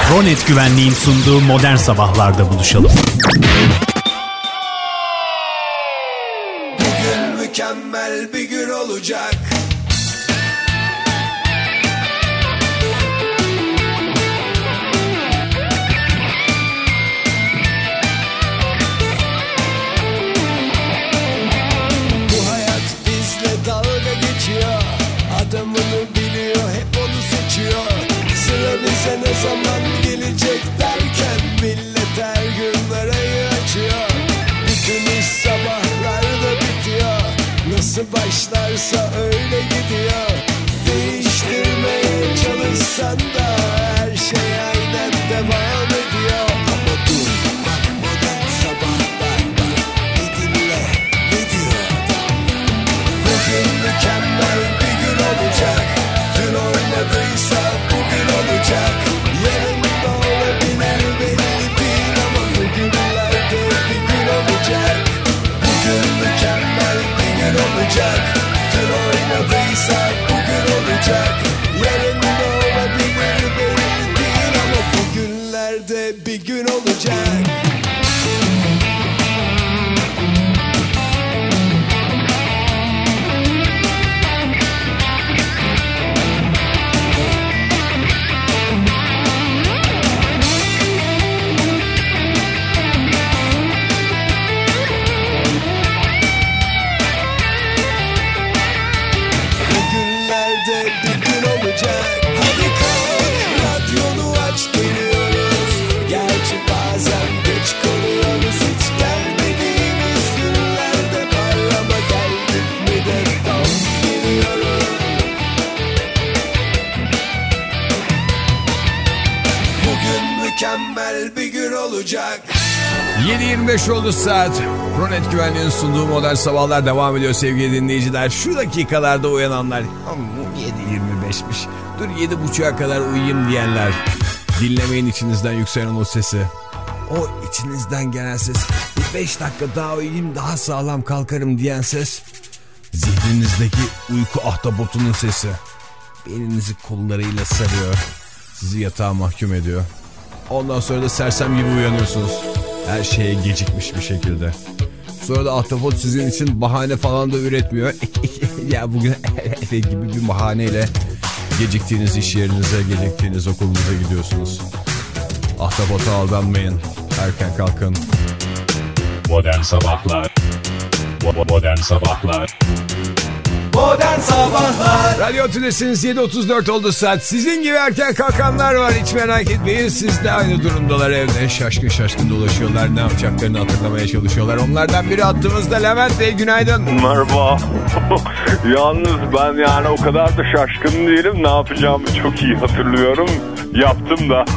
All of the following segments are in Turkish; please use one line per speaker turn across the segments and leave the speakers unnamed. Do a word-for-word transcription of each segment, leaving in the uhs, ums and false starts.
Ronet Güvenliğin sunduğu Modern Sabahlar'da buluşalım.
Bugün mükemmel bir gün olacak. Bu hayat bizle dalga geçiyor. Adamını biliyor, hep onu seçiyor. Sıra bize ne zaman gelecek derken millet her gün arayı açıyor. Bütün iş sabahlarda bitiyor. Nasıl başlarsa öyle gidiyor. Değiştirmeye çalışsan da her şey aynen devam ediyor. Ama dur bak, modern sabahlar var. Bir dinle ne diyor adam. Bugün mükemmel bir gün olacak. Dün olmadıysa bugün olacak. Yarın da olabilir, belli değil ama bugünlerde bir gün olacak. Bugün mükemmel bir gün olacak. Dün olmadıysa bugün olacak. Yarın da olabilir, belli değil ama bugünlerde bir gün olacak. Bugünlerde bir gün olacak. Hadi kalk, radyonu aç, geliyoruz. Gerçi bazen geç kalıyoruz. Hiç gelmediğimiz günlerde var ama geldik mi de tam geliyoruz. Bugün mükemmel bir gün olacak.
yedi yirmi beş oldu saat. Ronet Güvenliğin sunduğu Modern Sabahlar devam ediyor sevgili dinleyiciler. Şu dakikalarda uyananlar yedi yirmi beşmiş. Dur yedi buçuğa kadar uyuyayım diyenler. Dinlemeyin içinizden yükselen o sesi. O içinizden gelen ses. Bir beş dakika daha uyuyayım, daha sağlam kalkarım diyen ses. Zihninizdeki uyku ahtapotunun sesi. Belinizi kollarıyla sarıyor. Sizi yatağa mahkum ediyor. Ondan sonra da sersem gibi uyanıyorsunuz. Her şeye gecikmiş bir şekilde. Sonra da ahtapot sizin için bahane falan da üretmiyor. Ya bugün gibi bir bahaneyle geciktiğiniz iş yerinize, geciktiğiniz okulunuza gidiyorsunuz. Ahtapota aldanmayın. Erken kalkın.
Modern Sabahlar. Modern Sabahlar.
Modern Sabahlar.
Radyo Tülesi'niz yedi otuz dört oldu saat. Sizin gibi erken kalkanlar var, hiç merak etmeyin. Siz de aynı durumdalar, evde şaşkın şaşkın dolaşıyorlar. Ne yapacaklarını hatırlamaya çalışıyorlar. Onlardan biri attığımızda Levent Bey, günaydın.
Merhaba. Yalnız ben yani o kadar da şaşkın değilim. Ne yapacağımı çok iyi hatırlıyorum. Yaptım da.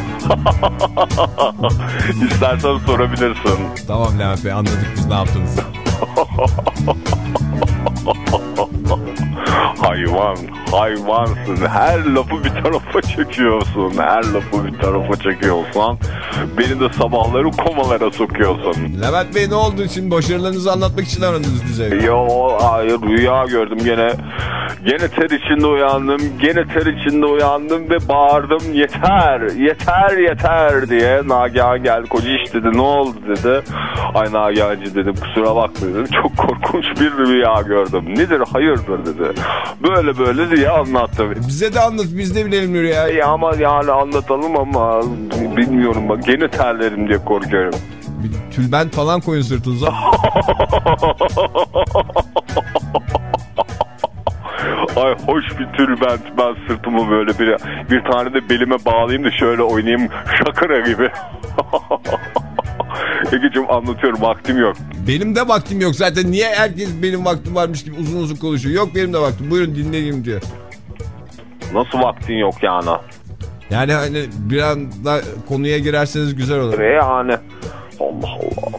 İstersen sorabilirsin.
Tamam Levent Bey, anladık biz ne yaptınız.
Hayvan, hayvansın. Her lafı bir tarafa çekiyorsun. Her lafı bir tarafa çekiyorsan beni de sabahları komalara sokuyorsun.
Levent Bey, ne oldu? Şimdi başarılarınızı anlatmak için aradınız bize.
Yo, hayır, rüya gördüm gene. Gene ter içinde uyandım. Gene ter içinde uyandım ve bağırdım. Yeter, yeter, yeter diye. Nagihan geldi. Koca iş dedi. Ne oldu dedi. Ay Nagihan'cı dedim. Kusura bakma dedim. Çok korkunç bir rüya gördüm. Nedir, hayırdır dedi. Böyle böyle diye anlattım.
Bize de anlat, biz de bilelim rüyayı.
Ya ama yani anlatalım ama bilmiyorum bak. Gene terlerim diye korkuyorum.
Bir tülbent falan koyun sırtınıza.
Ay hoş bir tülbent, ben sırtımı böyle bir bir tane de belime bağlayayım da şöyle oynayayım şakara gibi. Egeciğim anlatıyorum, vaktim yok.
Benim de vaktim yok zaten, niye herkes benim vaktim varmış gibi uzun uzun konuşuyor. Yok benim de vaktim, buyurun dinleyeyim diyor.
Nasıl vaktin yok yani?
Yani hani bir anda konuya girerseniz güzel olur.
Ve yani Allah Allah.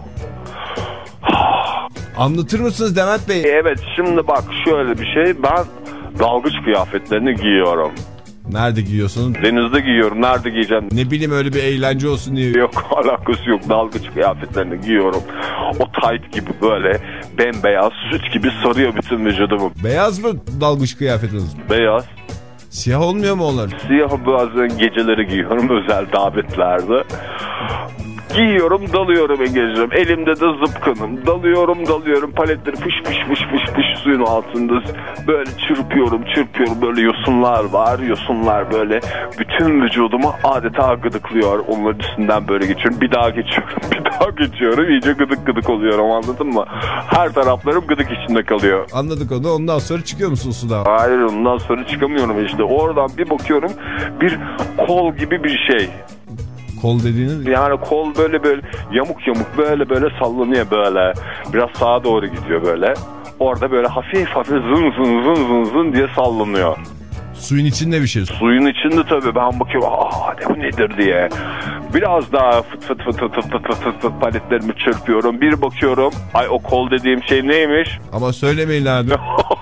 Anlatır mısınız Demet Bey?
Evet, şimdi bak şöyle bir şey, ben dalgıç kıyafetlerini giyiyorum.
Nerede giyiyorsun?
Denizde giyiyorum, nerede giyeceğim?
Ne bileyim, öyle bir eğlence olsun diye.
Yok, alakası yok, dalgıç kıyafetlerini giyiyorum. O tight gibi böyle bembeyaz süt gibi sarıyor bütün vücudumu.
Beyaz mı dalgıç kıyafetiniz?
Beyaz.
Siyah olmuyor mu onlar?
Siyah bazen geceleri giyiyorum özel davetlerde. Giyiyorum, dalıyorum Ege'ciğim. Elimde de zıpkınım. Dalıyorum, dalıyorum. Paletleri fış fış fış fış fış suyun altında. Böyle çırpıyorum, çırpıyorum. Böyle yosunlar var. Yosunlar böyle bütün vücudumu adeta gıdıklıyor. Onların üstünden böyle geçiyorum. Bir daha geçiyorum, bir daha geçiyorum. İyice gıdık gıdık oluyorum, anladın mı? Her taraflarım gıdık içinde kalıyor.
Anladık onu. Ondan sonra çıkıyor musun sudan?
Hayır, ondan sonra çıkamıyorum işte. Oradan bir bakıyorum, bir kol gibi bir şey.
Kol dediğiniz?
Yani kol böyle böyle yamuk yamuk böyle böyle sallanıyor böyle. Biraz sağa doğru gidiyor böyle. Orada böyle hafif hafif zın zın zın zın zın diye sallanıyor.
Suyun içinde bir şey.
Suyun içinde tabii. Ben bakıyorum, aa ne bu nedir diye. Biraz daha fıt fıt fıt fıt fıt fıt fıt fıt paletlerimi çırpıyorum. Bir bakıyorum, ay o kol dediğim şey neymiş?
Ama söylemeyin abi.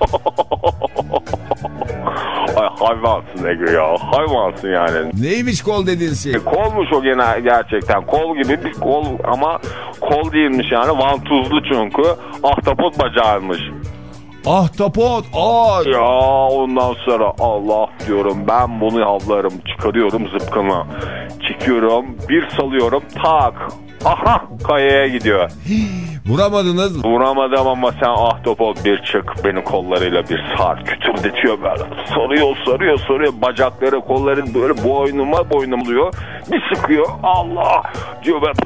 Ay hayvansın Ege ya, hayvansın yani.
Neymiş kol dediğin şey?
Kolmuş o gene gerçekten. Kol gibi bir kol ama kol değilmiş yani. Vantuzlu çünkü. Ahtapot bacağıymış.
Ahtapot. Aa.
Ya ondan sonra Allah diyorum, ben bunu avlarım. Çıkarıyorum zıpkını. Çekiyorum. Bir salıyorum. Tak. Aha, kayaya gidiyor.
Vuramadınız.
Vuramadım ama sen ahtapot bir çık, beni kollarıyla bir sar, kütürdetiyor böyle. Sarıyor sarıyor sarıyor, bacakları kolları böyle boynuma boynuma oluyor. Bir sıkıyor, Allah diyor ben.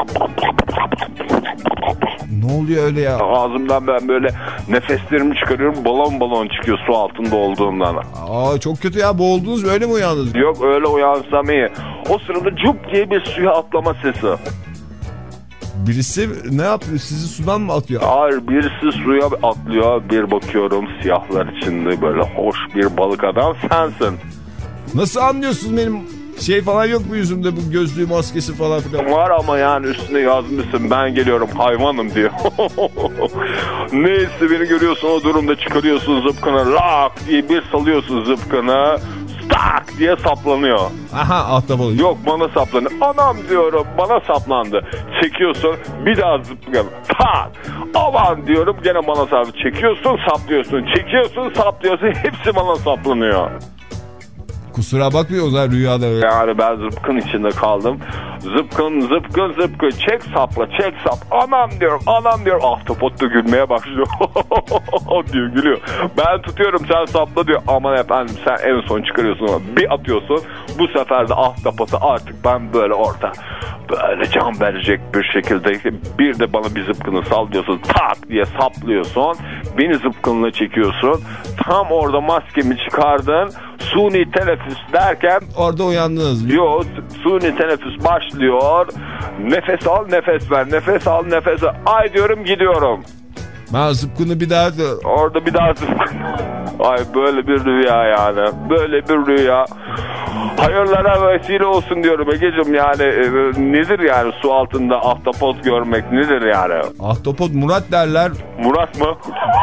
Ne oluyor öyle ya?
Ağzımdan ben böyle nefeslerimi çıkarıyorum, balon balon çıkıyor su altında olduğumdan.
Aa çok kötü ya, boğuldunuz, öyle mi uyandınız?
Yok, öyle uyansam iyi. O sırada cup diye bir suya atlama sesi.
Birisi ne yapıyor? Sizi sudan mı atıyor?
Hayır, birisi suya atlıyor. Bir bakıyorum, siyahlar içinde böyle hoş bir balık adam sensin.
Nasıl anlıyorsunuz, benim şey falan yok mu yüzümde, bu gözlüğü maskesi falan filan?
Var ama yani üstüne yazmışsın, ben geliyorum hayvanım diyor. Neyse, beni görüyorsun o durumda, çıkarıyorsun zıpkını, lak diye bir salıyorsun zıpkını, tak diye saplanıyor.
Aha, ahtapot.
Yok, bana saplanıyor. Anam diyorum, bana saplandı. Çekiyorsun, bir daha zıpkını, tak. Aman diyorum, gene bana saplanıyor. Çekiyorsun, saplıyorsun, çekiyorsun, saplıyorsun, hepsi bana saplanıyor.
Kusura bakmıyorlar rüyada öyle.
Yani ben zıpkın içinde kaldım. Zıpkın zıpkın zıpkın, çek sapla çek sap. Anam diyorum, anam diyorum. Ahtapot da gülmeye başlıyor. diyor, gülüyor. Ben tutuyorum, sen sapla diyor. Aman efendim, sen en son çıkarıyorsun ama bir atıyorsun. Bu sefer de ahtapotu artık ben böyle orada böyle can verecek bir şekilde bir de bana bir zıpkını sallıyorsun, tak diye saplıyorsun, beni zıpkınla çekiyorsun. Tam orada maskemi çıkardın, suni teneffüs derken
orada uyandınız.
Yok, suni teneffüs başlıyor. Nefes al, nefes ver, nefes al, nefes ver. Ay diyorum, gidiyorum.
Ben zıpkını bir daha...
Orada bir daha zıpkın. Ay, böyle bir rüya yani. Böyle bir rüya. Hayırlara vesile olsun diyorum Ege'cim yani. E, nedir yani su altında ahtapot görmek, nedir yani?
Ahtapot Murat derler.
Murat mı?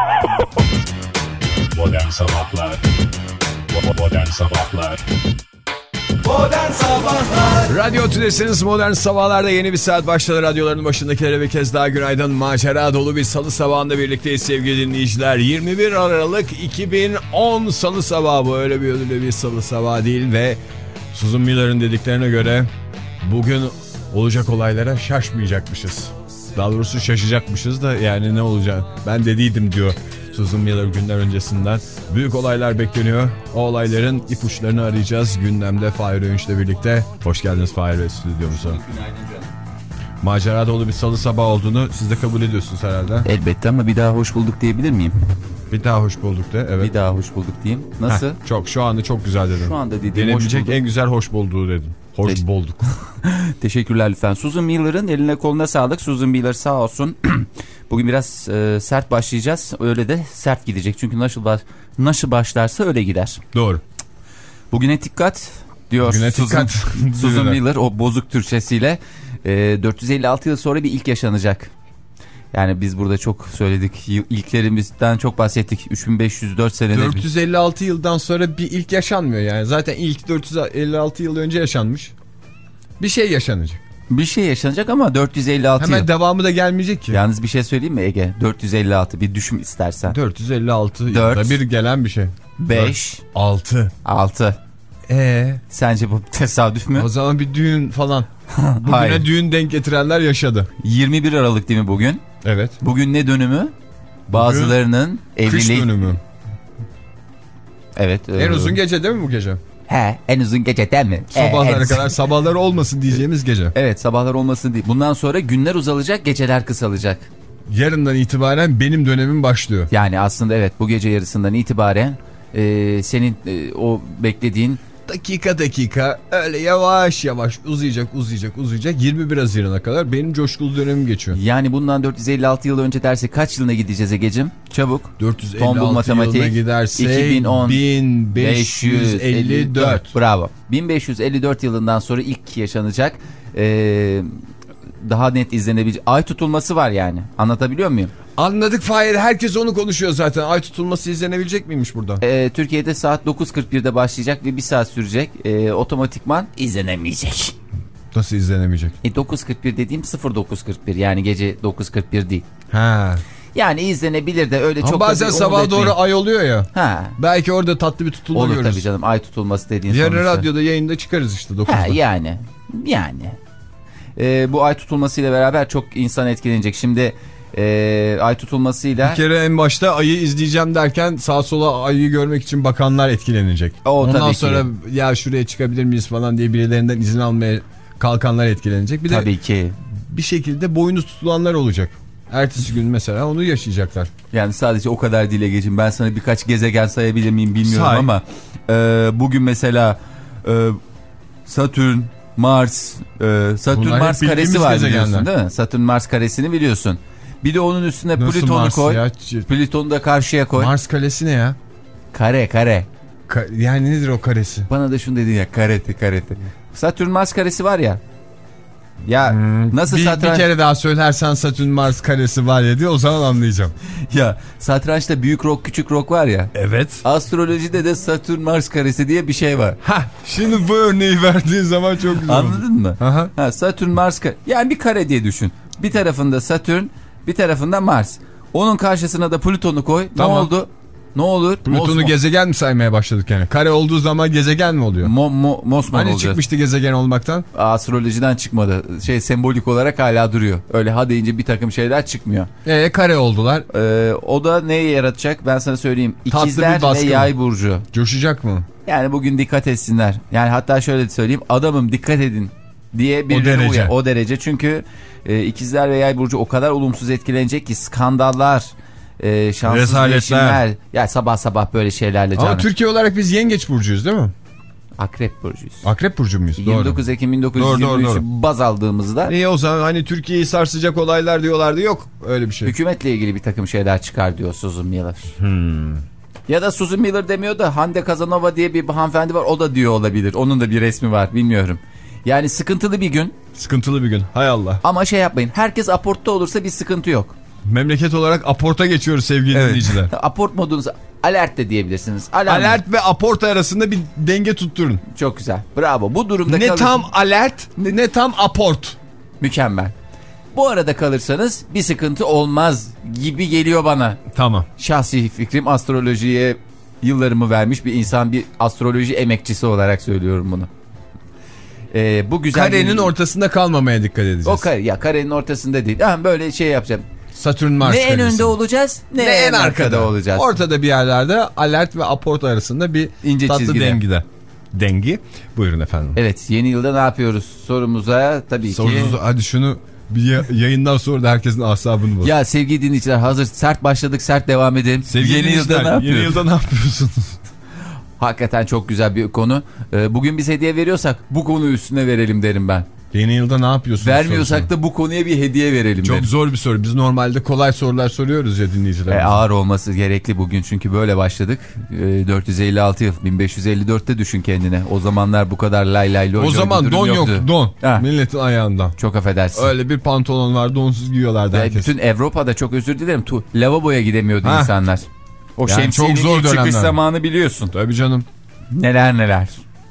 Modern Sabahlar. Modern Sabahlar.
Modern Sabahlar.
Radyo Tülesi'niz Modern Sabahlar'da yeni bir saat başladı. Radyoların başındakilere bir kez daha günaydın. Macera dolu bir salı sabahında birlikteyiz sevgili dinleyiciler. yirmi bir Aralık iki bin on salı sabahı, bu öyle bir ödüllü bir salı sabahı değil ve Susan Miller'ın dediklerine göre bugün olacak olaylara şaşmayacakmışız. Daha doğrusu şaşacakmışız da yani ne olacak? Ben dediydim diyor Susan Miller günler öncesinden. Büyük olaylar bekleniyor. O olayların ipuçlarını arayacağız gündemde Fahir Öğünç'le birlikte. Hoş geldiniz Fahir Bey stüdyomuza.
Günaydın canım.
Macera dolu bir salı sabahı olduğunu siz de kabul ediyorsunuz herhalde.
Elbette ama bir daha hoş bulduk diyebilir miyim?
Bir daha hoş bulduk de, evet.
Bir daha hoş bulduk diyeyim. Nasıl?
Heh, çok, şu anda çok güzel dedin.
Şu anda dediğim
denebilecek
hoş bulduk.
en güzel hoş bulduğu dedin. Hoş
Te-
bulduk.
Teşekkürler lütfen. Susan Miller'ın eline koluna sağlık. Susan Miller sağ olsun. Bugün biraz e, sert başlayacağız. Öyle de sert gidecek. Çünkü nasıl, baş, nasıl başlarsa öyle gider.
Doğru.
Bugüne dikkat diyor
Bugüne
Susan,
dikkat.
Susan Miller o bozuk Türkçesiyle. E, dört yüz elli altı yıl sonra bir ilk yaşanacak. Yani biz burada çok söyledik. İlklerimizden çok bahsettik. üç bin beş yüz dört senede.
dört yüz elli altı yıldan sonra bir ilk yaşanmıyor yani. Zaten ilk dört yüz elli altı yıl önce yaşanmış. Bir şey yaşanacak.
Bir şey yaşanacak ama dört yüz elli altı
Hemen
yıl.
devamı da gelmeyecek ki.
Yalnız bir şey söyleyeyim mi Ege? dört yüz elli altı bir düşün istersen.
dört yüz elli altı
Dört.
yılda bir gelen bir şey.
beş,
altı.
altı.
Eee?
Sence bu tesadüf mü?
O zaman bir düğün falan. Bugüne
Hayır.
düğün denk getirenler yaşadı.
yirmi bir Aralık değil mi bugün?
Evet.
Bugün ne dönümü? Bazılarının evliliği...
Kış dönümü.
Evet.
En
e...
uzun gece değil mi bu gece?
He, en uzun gece değil mi?
Sabahlara
e, en...
kadar, sabahlar olmasın diyeceğimiz gece.
Evet, sabahlar olmasın değil. Bundan sonra günler uzalacak, geceler kısalacak.
Yarından itibaren benim dönemim başlıyor.
Yani aslında evet, bu gece yarısından itibaren e, senin e, o beklediğin...
Dakika dakika öyle yavaş yavaş uzayacak uzayacak uzayacak yirmi bir Haziran'a kadar benim coşkulu dönemim geçiyor.
Yani bundan dört yüz elli altı yıl önce dersek kaç yılına gideceğiz Egeciğim? Çabuk.
dört yüz elli
Tombul
altı
matematik,
yılına gidersek
iki bin on,
bin beş yüz elli dört.
Bravo. bin beş yüz elli dört yılından sonra ilk yaşanacak ee, daha net izlenebilecek ay tutulması var yani. Anlatabiliyor muyum?
Anladık Fahir, herkes onu konuşuyor zaten. Ay tutulması izlenebilecek miymiş burada?
Ee, Türkiye'de saat dokuz kırk birde başlayacak ve bir saat sürecek. Ee, otomatikman izlenemeyecek.
Nasıl izlenemeyecek?
E, dokuz kırk bir dediğim sıfır dokuz kırk bir yani gece dokuz kırk bir değil.
Ha.
Yani izlenebilir de öyle
ama
çok...
bazen sabaha doğru ay oluyor ya.
Ha.
Belki orada tatlı bir tutulma
olur
görürüz.
Olur tabii canım, ay tutulması dediğin
yarın
sonuçta.
radyoda yayında çıkarız işte dokuzda.
Ha, yani yani. Ee, bu ay tutulmasıyla beraber çok insan etkilenecek. Şimdi e, ay tutulmasıyla...
Bir kere en başta ayı izleyeceğim derken sağa sola ayı görmek için bakanlar etkilenecek.
O,
ondan sonra ki. Ya şuraya çıkabilir miyiz falan diye birilerinden izin almaya kalkanlar etkilenecek. Bir
tabii
de
ki.
Bir şekilde boynu tutulanlar olacak. Ertesi gün mesela onu yaşayacaklar.
Yani sadece o kadar dile geçin. Ben sana birkaç gezegen sayabilir miyim bilmiyorum Say. ama e, bugün mesela e, Satürn, Mars, e, Satürn
bunlar
Mars karesi var
gezegenler.
Biliyorsun değil mi? Satürn Mars karesini biliyorsun. Bir de onun üstüne
Nasıl
Plüton'u
Mars
koy.
Ya?
Plüton'u da karşıya koy.
Mars karesi ne ya?
Kare kare.
Ka yani nedir o karesi?
Bana da şunu dedin ya, kareti kareti. Satürn Mars karesi var ya. Ya hmm, nasıl
bir,
satranç...
bir kere daha söylersen Satürn Mars karesi var ya diye o zaman anlayacağım.
Ya satrançta büyük rok küçük rok var ya.
Evet.
Astrolojide de Satürn Mars karesi diye bir şey var.
Ha, şimdi bu örneği verdiğin zaman çok güzel.
Anladın mı?
Aha.
Ha, Satürn Mars kare. Yani bir kare diye düşün. Bir tarafında Satürn, bir tarafında Mars. Onun karşısına da Plüton'u koy. Tamam. Ne oldu? Ne olur?
Plüton'u gezegen mi saymaya başladık yani? Kare olduğu zaman gezegen mi oluyor?
Mo, mo, mosmor
hani
olacağız.
Çıkmıştı gezegen olmaktan?
Astrolojiden çıkmadı. Şey sembolik olarak hala duruyor. Öyle ha deyince bir takım şeyler çıkmıyor.
Eee kare oldular.
Ee, o da neyi yaratacak ben sana söyleyeyim. İkizler ve Yay burcu.
Coşacak mı?
Yani bugün dikkat etsinler. Yani hatta şöyle söyleyeyim, adamım dikkat edin diye bir
o derece.
Uyar. O derece çünkü e, ikizler ve Yay burcu o kadar olumsuz etkilenecek ki skandallar, e, şanssız değişimler. Ya sabah sabah böyle şeylerle canım.
Ama Türkiye olarak biz yengeç burcuyuz değil mi?
Akrep burcuyuz.
Akrep burcu muyuz?
yirmi dokuz Ekim bin dokuz yüz yirmi üç'ü baz aldığımızda.
İyi o zaman hani Türkiye'yi sarsacak olaylar diyorlardı, yok öyle bir şey.
Hükümetle ilgili bir takım şeyler çıkar diyor Susan Miller.
Hmm.
Ya da Susan Miller demiyor da Hande Kazanova diye bir hanımefendi var, o da diyor olabilir. Onun da bir resmi var, bilmiyorum. Yani sıkıntılı bir gün.
Sıkıntılı bir gün, hay Allah.
Ama şey yapmayın, herkes aportta olursa bir sıkıntı yok.
Memleket olarak aporta geçiyoruz sevgili evet. dinleyiciler.
Aport modunuz alert de diyebilirsiniz. Alarm
alert
mı?
Ve aport arasında bir denge tutturun.
Çok güzel, bravo. Bu durumda
ne
kalırsın.
tam alert ne, ne tam aport.
Mükemmel. Bu arada kalırsanız bir sıkıntı olmaz gibi geliyor bana.
Tamam.
Şahsi fikrim, astrolojiye yıllarımı vermiş bir insan, bir astroloji emekçisi olarak söylüyorum bunu. Ee, bu güzel
karenin
bir...
ortasında kalmamaya dikkat edeceğiz.
O kare, ya karenin ortasında değil. Ha, böyle şey yapacağım.
Satürn Mars
ne
karesi.
en önde olacağız ne, ne en arkada. arkada olacağız.
Ortada bir yerlerde alert ve aport arasında bir İnce tatlı çizgide. dengide. Dengi. Buyurun efendim.
Evet, yeni yılda ne yapıyoruz sorumuza tabii
Sorumuza,
ki.
Hadi şunu bir yayından sonra da herkesin asabını boz.
Ya sevgili dinleyiciler, hazır sert başladık, sert devam edelim.
Sevgili
yeni yılda ne yapıyoruz?
Yeni yılda ne yapıyorsunuz?
Hakikaten çok güzel bir konu. Bugün biz hediye veriyorsak bu konu üstüne verelim derim ben.
Yeni yılda ne yapıyorsunuz?
Vermiyorsak
sorusunu.
da bu konuya bir hediye verelim.
Çok
derim.
zor bir soru. Biz normalde kolay sorular soruyoruz ya dinleyicilerimize.
E, ağır olması gerekli bugün çünkü böyle başladık. E, dört yüz elli altı yıl, bin beş yüz elli dört'te düşün kendine. O zamanlar bu kadar lay lay loy.
O zaman don yoktu. Yok, don. Ha. Milletin ayağından.
Çok affedersin.
Öyle bir pantolon var, donsuz giyiyorlardı herkes.
Bütün Avrupa'da, çok özür dilerim, tu, lavaboya gidemiyordu ha. insanlar. O yani şemsiyenin çok zor ilk çıkış zamanı biliyorsun.
Tabii canım.
Neler neler.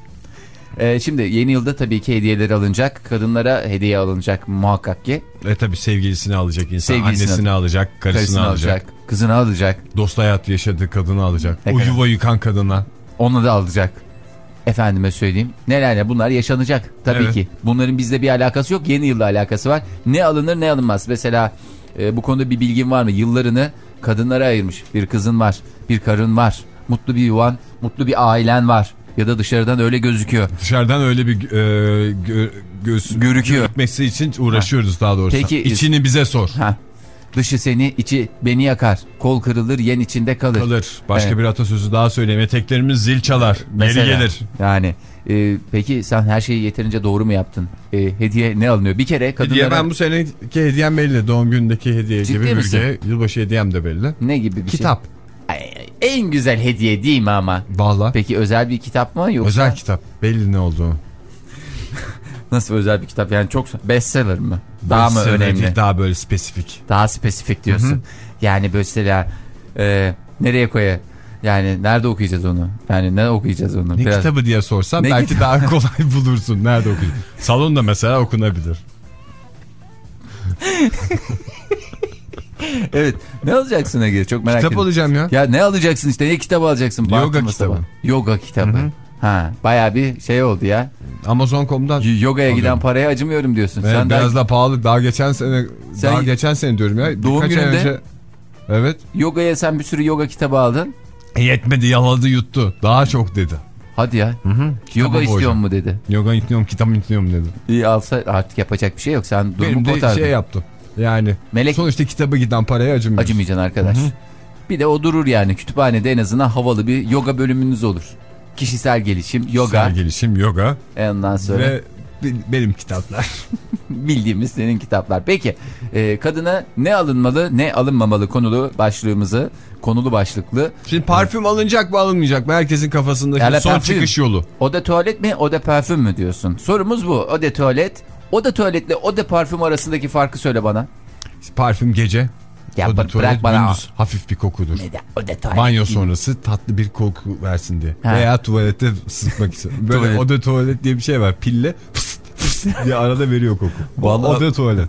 Ee, şimdi yeni yılda tabii ki hediyeler alınacak. Kadınlara hediye alınacak muhakkak ki.
E tabii sevgilisini alacak insan.
Sevgilisini
annesini al alacak, karısını, karısını alacak. alacak.
Kızını alacak.
Dost hayat yaşadığı kadını alacak.
Ne
o
kadar?
yuva yıkan kadına.
Onu da alacak. Efendime söyleyeyim. Neler ne bunlar yaşanacak tabii
Evet.
ki. Bunların bizle bir alakası yok. Yeni yılla alakası var. Ne alınır ne alınmaz. Mesela e, bu konuda bir bilgin var mı? Yıllarını kadınlara ayırmış. Bir kızın var. Bir karın var. Mutlu bir yuvan. Mutlu bir ailen var. Ya da dışarıdan öyle gözüküyor.
Dışarıdan öyle bir e, gö, göz,
Görüküyor.
görükmesi için uğraşıyoruz ha. Daha doğrusu.
Peki,
İçini bize sor.
Ha. Dışı seni, içi beni yakar. Kol kırılır, yen içinde kalır.
Kalır. Başka
Evet.
bir atasözü daha söyleyeyim. Eteklerimiz zil çalar.
Mesela,
Geri gelir.
Yani e, peki sen her şeyi yeterince doğru mu yaptın? E, hediye ne alınıyor? Bir kere kadınlara...
Hediye, ben bu seneki hediyem belli. Doğum günündeki hediye
Ciddi
gibi.
misin?
Bürge, yılbaşı hediyem de belli.
Ne gibi bir
Kitap.
şey? Ay, en güzel hediye değil mi ama?
Valla.
Peki özel bir kitap mı yoksa?
Özel kitap. Belli ne olduğunu.
Nasıl özel bir kitap? Yani çok bestseller mı? Daha mı
Bestseller
önemli?
değil, daha böyle spesifik.
Daha spesifik diyorsun. Hı hı. Yani mesela e, nereye koyar? Yani nerede okuyacağız onu? Yani ne okuyacağız onu?
Ne
Biraz...
kitabı diye sorsan
Ne
belki
kitabı?
daha kolay bulursun. Nerede okuyacaksın? Salonda mesela okunabilir.
Evet. Ne alacaksın Ege? Çok merak
Kitap
ediyorum.
alacağım ya.
Ya ne alacaksın işte? Ne kitabı alacaksın?
Yoga
Baktın mı
kitabı.
sabah? Yoga kitabı. Hı hı. Ha, bayağı bir şey oldu ya.
amazon nokta com'dan.
Y- Yogaya
alıyorum.
giden paraya acımıyorum diyorsun.
Evet,
Sen
biraz
daha...
da pahalı. Daha geçen sene
Sen...
daha geçen sene diyorum ya.
Doğum
Birkaç ay
gününde...
önce. Evet.
Yogaya sen bir sürü yoga kitabı aldın.
Yetmedi, yaladı, yuttu. Daha çok dedi.
Hadi ya.
Hı hı.
Yoga istiyor mu dedi.
Yoga istiyorum, kitap istiyorum dedi.
İyi alsa artık yapacak bir şey yok. Sen durumu
Benim de
kotardın.
şey yaptım. Yani
Melek...
sonuçta kitaba giden paraya acımıyorsun.
Acımayacaksın arkadaş. Hı hı. Bir de o durur yani. Kütüphanede en azından havalı bir yoga bölümünüz olur. Kişisel gelişim, yoga.
Kişisel gelişim, yoga.
Ondan sonra...
Ve benim kitaplar.
Bildiğimiz senin kitaplar. Peki e, kadına ne alınmalı ne alınmamalı konulu başlığımızı, konulu başlıklı.
Şimdi parfüm alınacak mı alınmayacak mı? Herkesin kafasındaki
Yani
son
parfüm.
çıkış yolu.
O da tuvalet mi o da parfüm mü diyorsun? Sorumuz bu. O da tuvalet. O da tuvaletle o da parfüm arasındaki farkı söyle bana.
Parfüm gece.
Ya
o da
bırak
tuvalet
bana.
gündüz. Hafif bir kokudur.
Ne de, o da tuvalet.
Banyo sonrası tatlı bir koku versin diye.
Ha.
Veya tuvalete sıkmak için. Böyle
Tuvalet.
o da tuvalet diye bir şey var. Pille fıs fıs diye arada veriyor koku.
Vallahi...
O da tuvalet.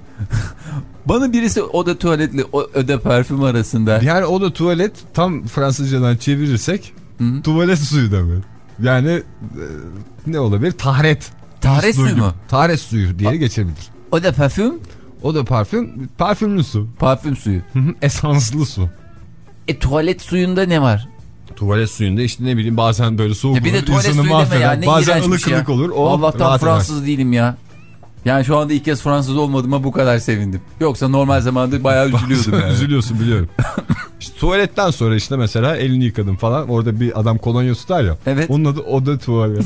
Bana birisi o da tuvaletle o da parfüm arasında.
Yani o da tuvalet tam Fransızcadan çevirirsek Hı-hı. tuvalet suyu demek. Yani e, ne olabilir? Tahret.
Tahret suyu mu?
Tahret suyu diye geçebilir.
O da parfüm.
O da parfüm. Parfümlü su.
Parfüm suyu.
Hı-hı. Esanslı su.
E tuvalet suyunda ne var?
Tuvalet suyunda işte ne bileyim bazen böyle soğuk
ya bir de
olur,
tuvalet
insanı
suyu deme ya. Ne
bazen ılık
ya.
ılık olur. O
Allah'tan Fransız
eder.
değilim ya. Yani şu anda ilk kez Fransız olmadığıma bu kadar sevindim. Yoksa normal zamanda bayağı üzülüyordum yani.
Üzülüyorsun biliyorum. İşte tuvaletten sonra işte mesela elini yıkadın falan. Orada bir adam kolonya tutar ya.
Evet.
Onun adı o da tuvalet.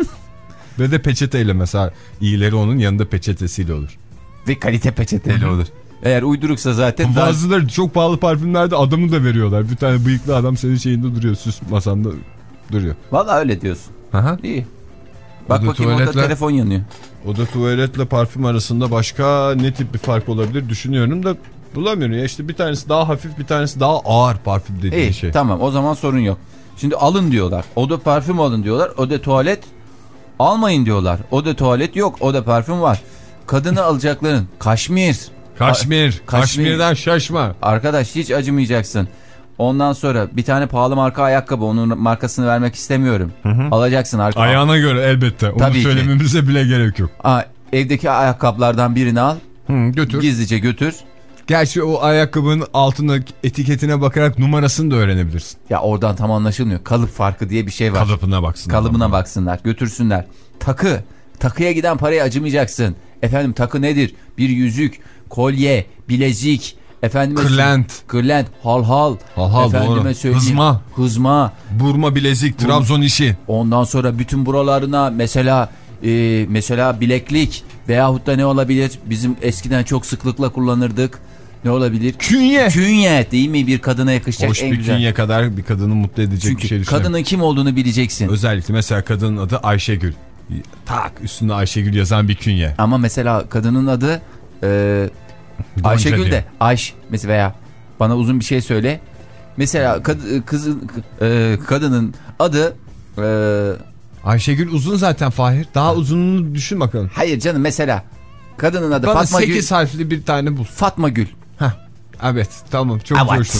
Ve de peçeteyle mesela iyileri onun yanında peçetesiyle olur.
Ve kalite peçeteyle olur. Eğer uyduruksa zaten...
Bazıları daha... çok pahalı parfümlerde adamı da veriyorlar. Bir tane bıyıklı adam senin şeyinde duruyor. Süs masanda duruyor.
Vallahi öyle diyorsun.
Aha.
İyi. Bak
o
bakayım
tuvaletle...
orada telefon yanıyor.
O da tuvaletle parfüm arasında başka ne tip bir fark olabilir düşünüyorum da bulamıyorum ya. İşte bir tanesi daha hafif, bir tanesi daha ağır parfüm dediğin
İyi,
şey.
Tamam, o zaman sorun yok. Şimdi alın diyorlar. O da parfüm alın diyorlar. O da tuvalet almayın diyorlar. O da tuvalet yok. O da parfüm var. Kadını alacakların kaşmir.
Kaşmir.
Kaşmir.
Kaşmir'den şaşma.
Arkadaş hiç acımayacaksın. Ondan sonra bir tane pahalı marka ayakkabı. Onun markasını vermek istemiyorum. Hı hı. Alacaksın arka.
Ayağına göre elbette. Onu
Tabii
söylememize ki. bile gerek yok.
Aa, evdeki ayakkabılardan birini al.
Hı, götür.
Gizlice götür.
Gerçi o ayakkabının altına etiketine bakarak numarasını da öğrenebilirsin.
Ya oradan tam anlaşılmıyor. Kalıp farkı diye bir şey var.
Kalıbına baksınlar.
Kalıbına adamlar. baksınlar. Götürsünler. Takı. Takıya giden paraya acımayacaksın. Efendim takı nedir? Bir yüzük, kolye, bilezik. Efendime
kırlent.
Kırlent. Hal hal.
Hal hal doğru. Hızma.
Hızma.
Burma bilezik. Bur Trabzon işi.
Ondan sonra bütün buralarına mesela e, mesela bileklik veyahut da ne olabilir? Bizim eskiden çok sıklıkla kullanırdık. Ne olabilir?
Künye.
Künye değil mi? Bir kadına yakışacak
hoş
en
bir
güzel.
künye kadar bir kadını mutlu edecek
Çünkü
bir şey düşünüyorum.
kadının kim olduğunu bileceksin.
Özellikle mesela kadının adı Ayşegül. Tak üstünde Ayşegül yazan bir künye.
Ama mesela kadının adı e, Ayşegül de Ayş mesela veya bana uzun bir şey söyle. Mesela kad, kızın e, kadının adı e,
Ayşegül uzun zaten Fahir. Daha uzunluğunu düşün bakalım.
Hayır canım mesela kadının adı
bana
Fatma Gül.
sekiz harfli bir tane bul.
Fatma Gül.
Heh. Evet tamam çok
Evet.
coştum.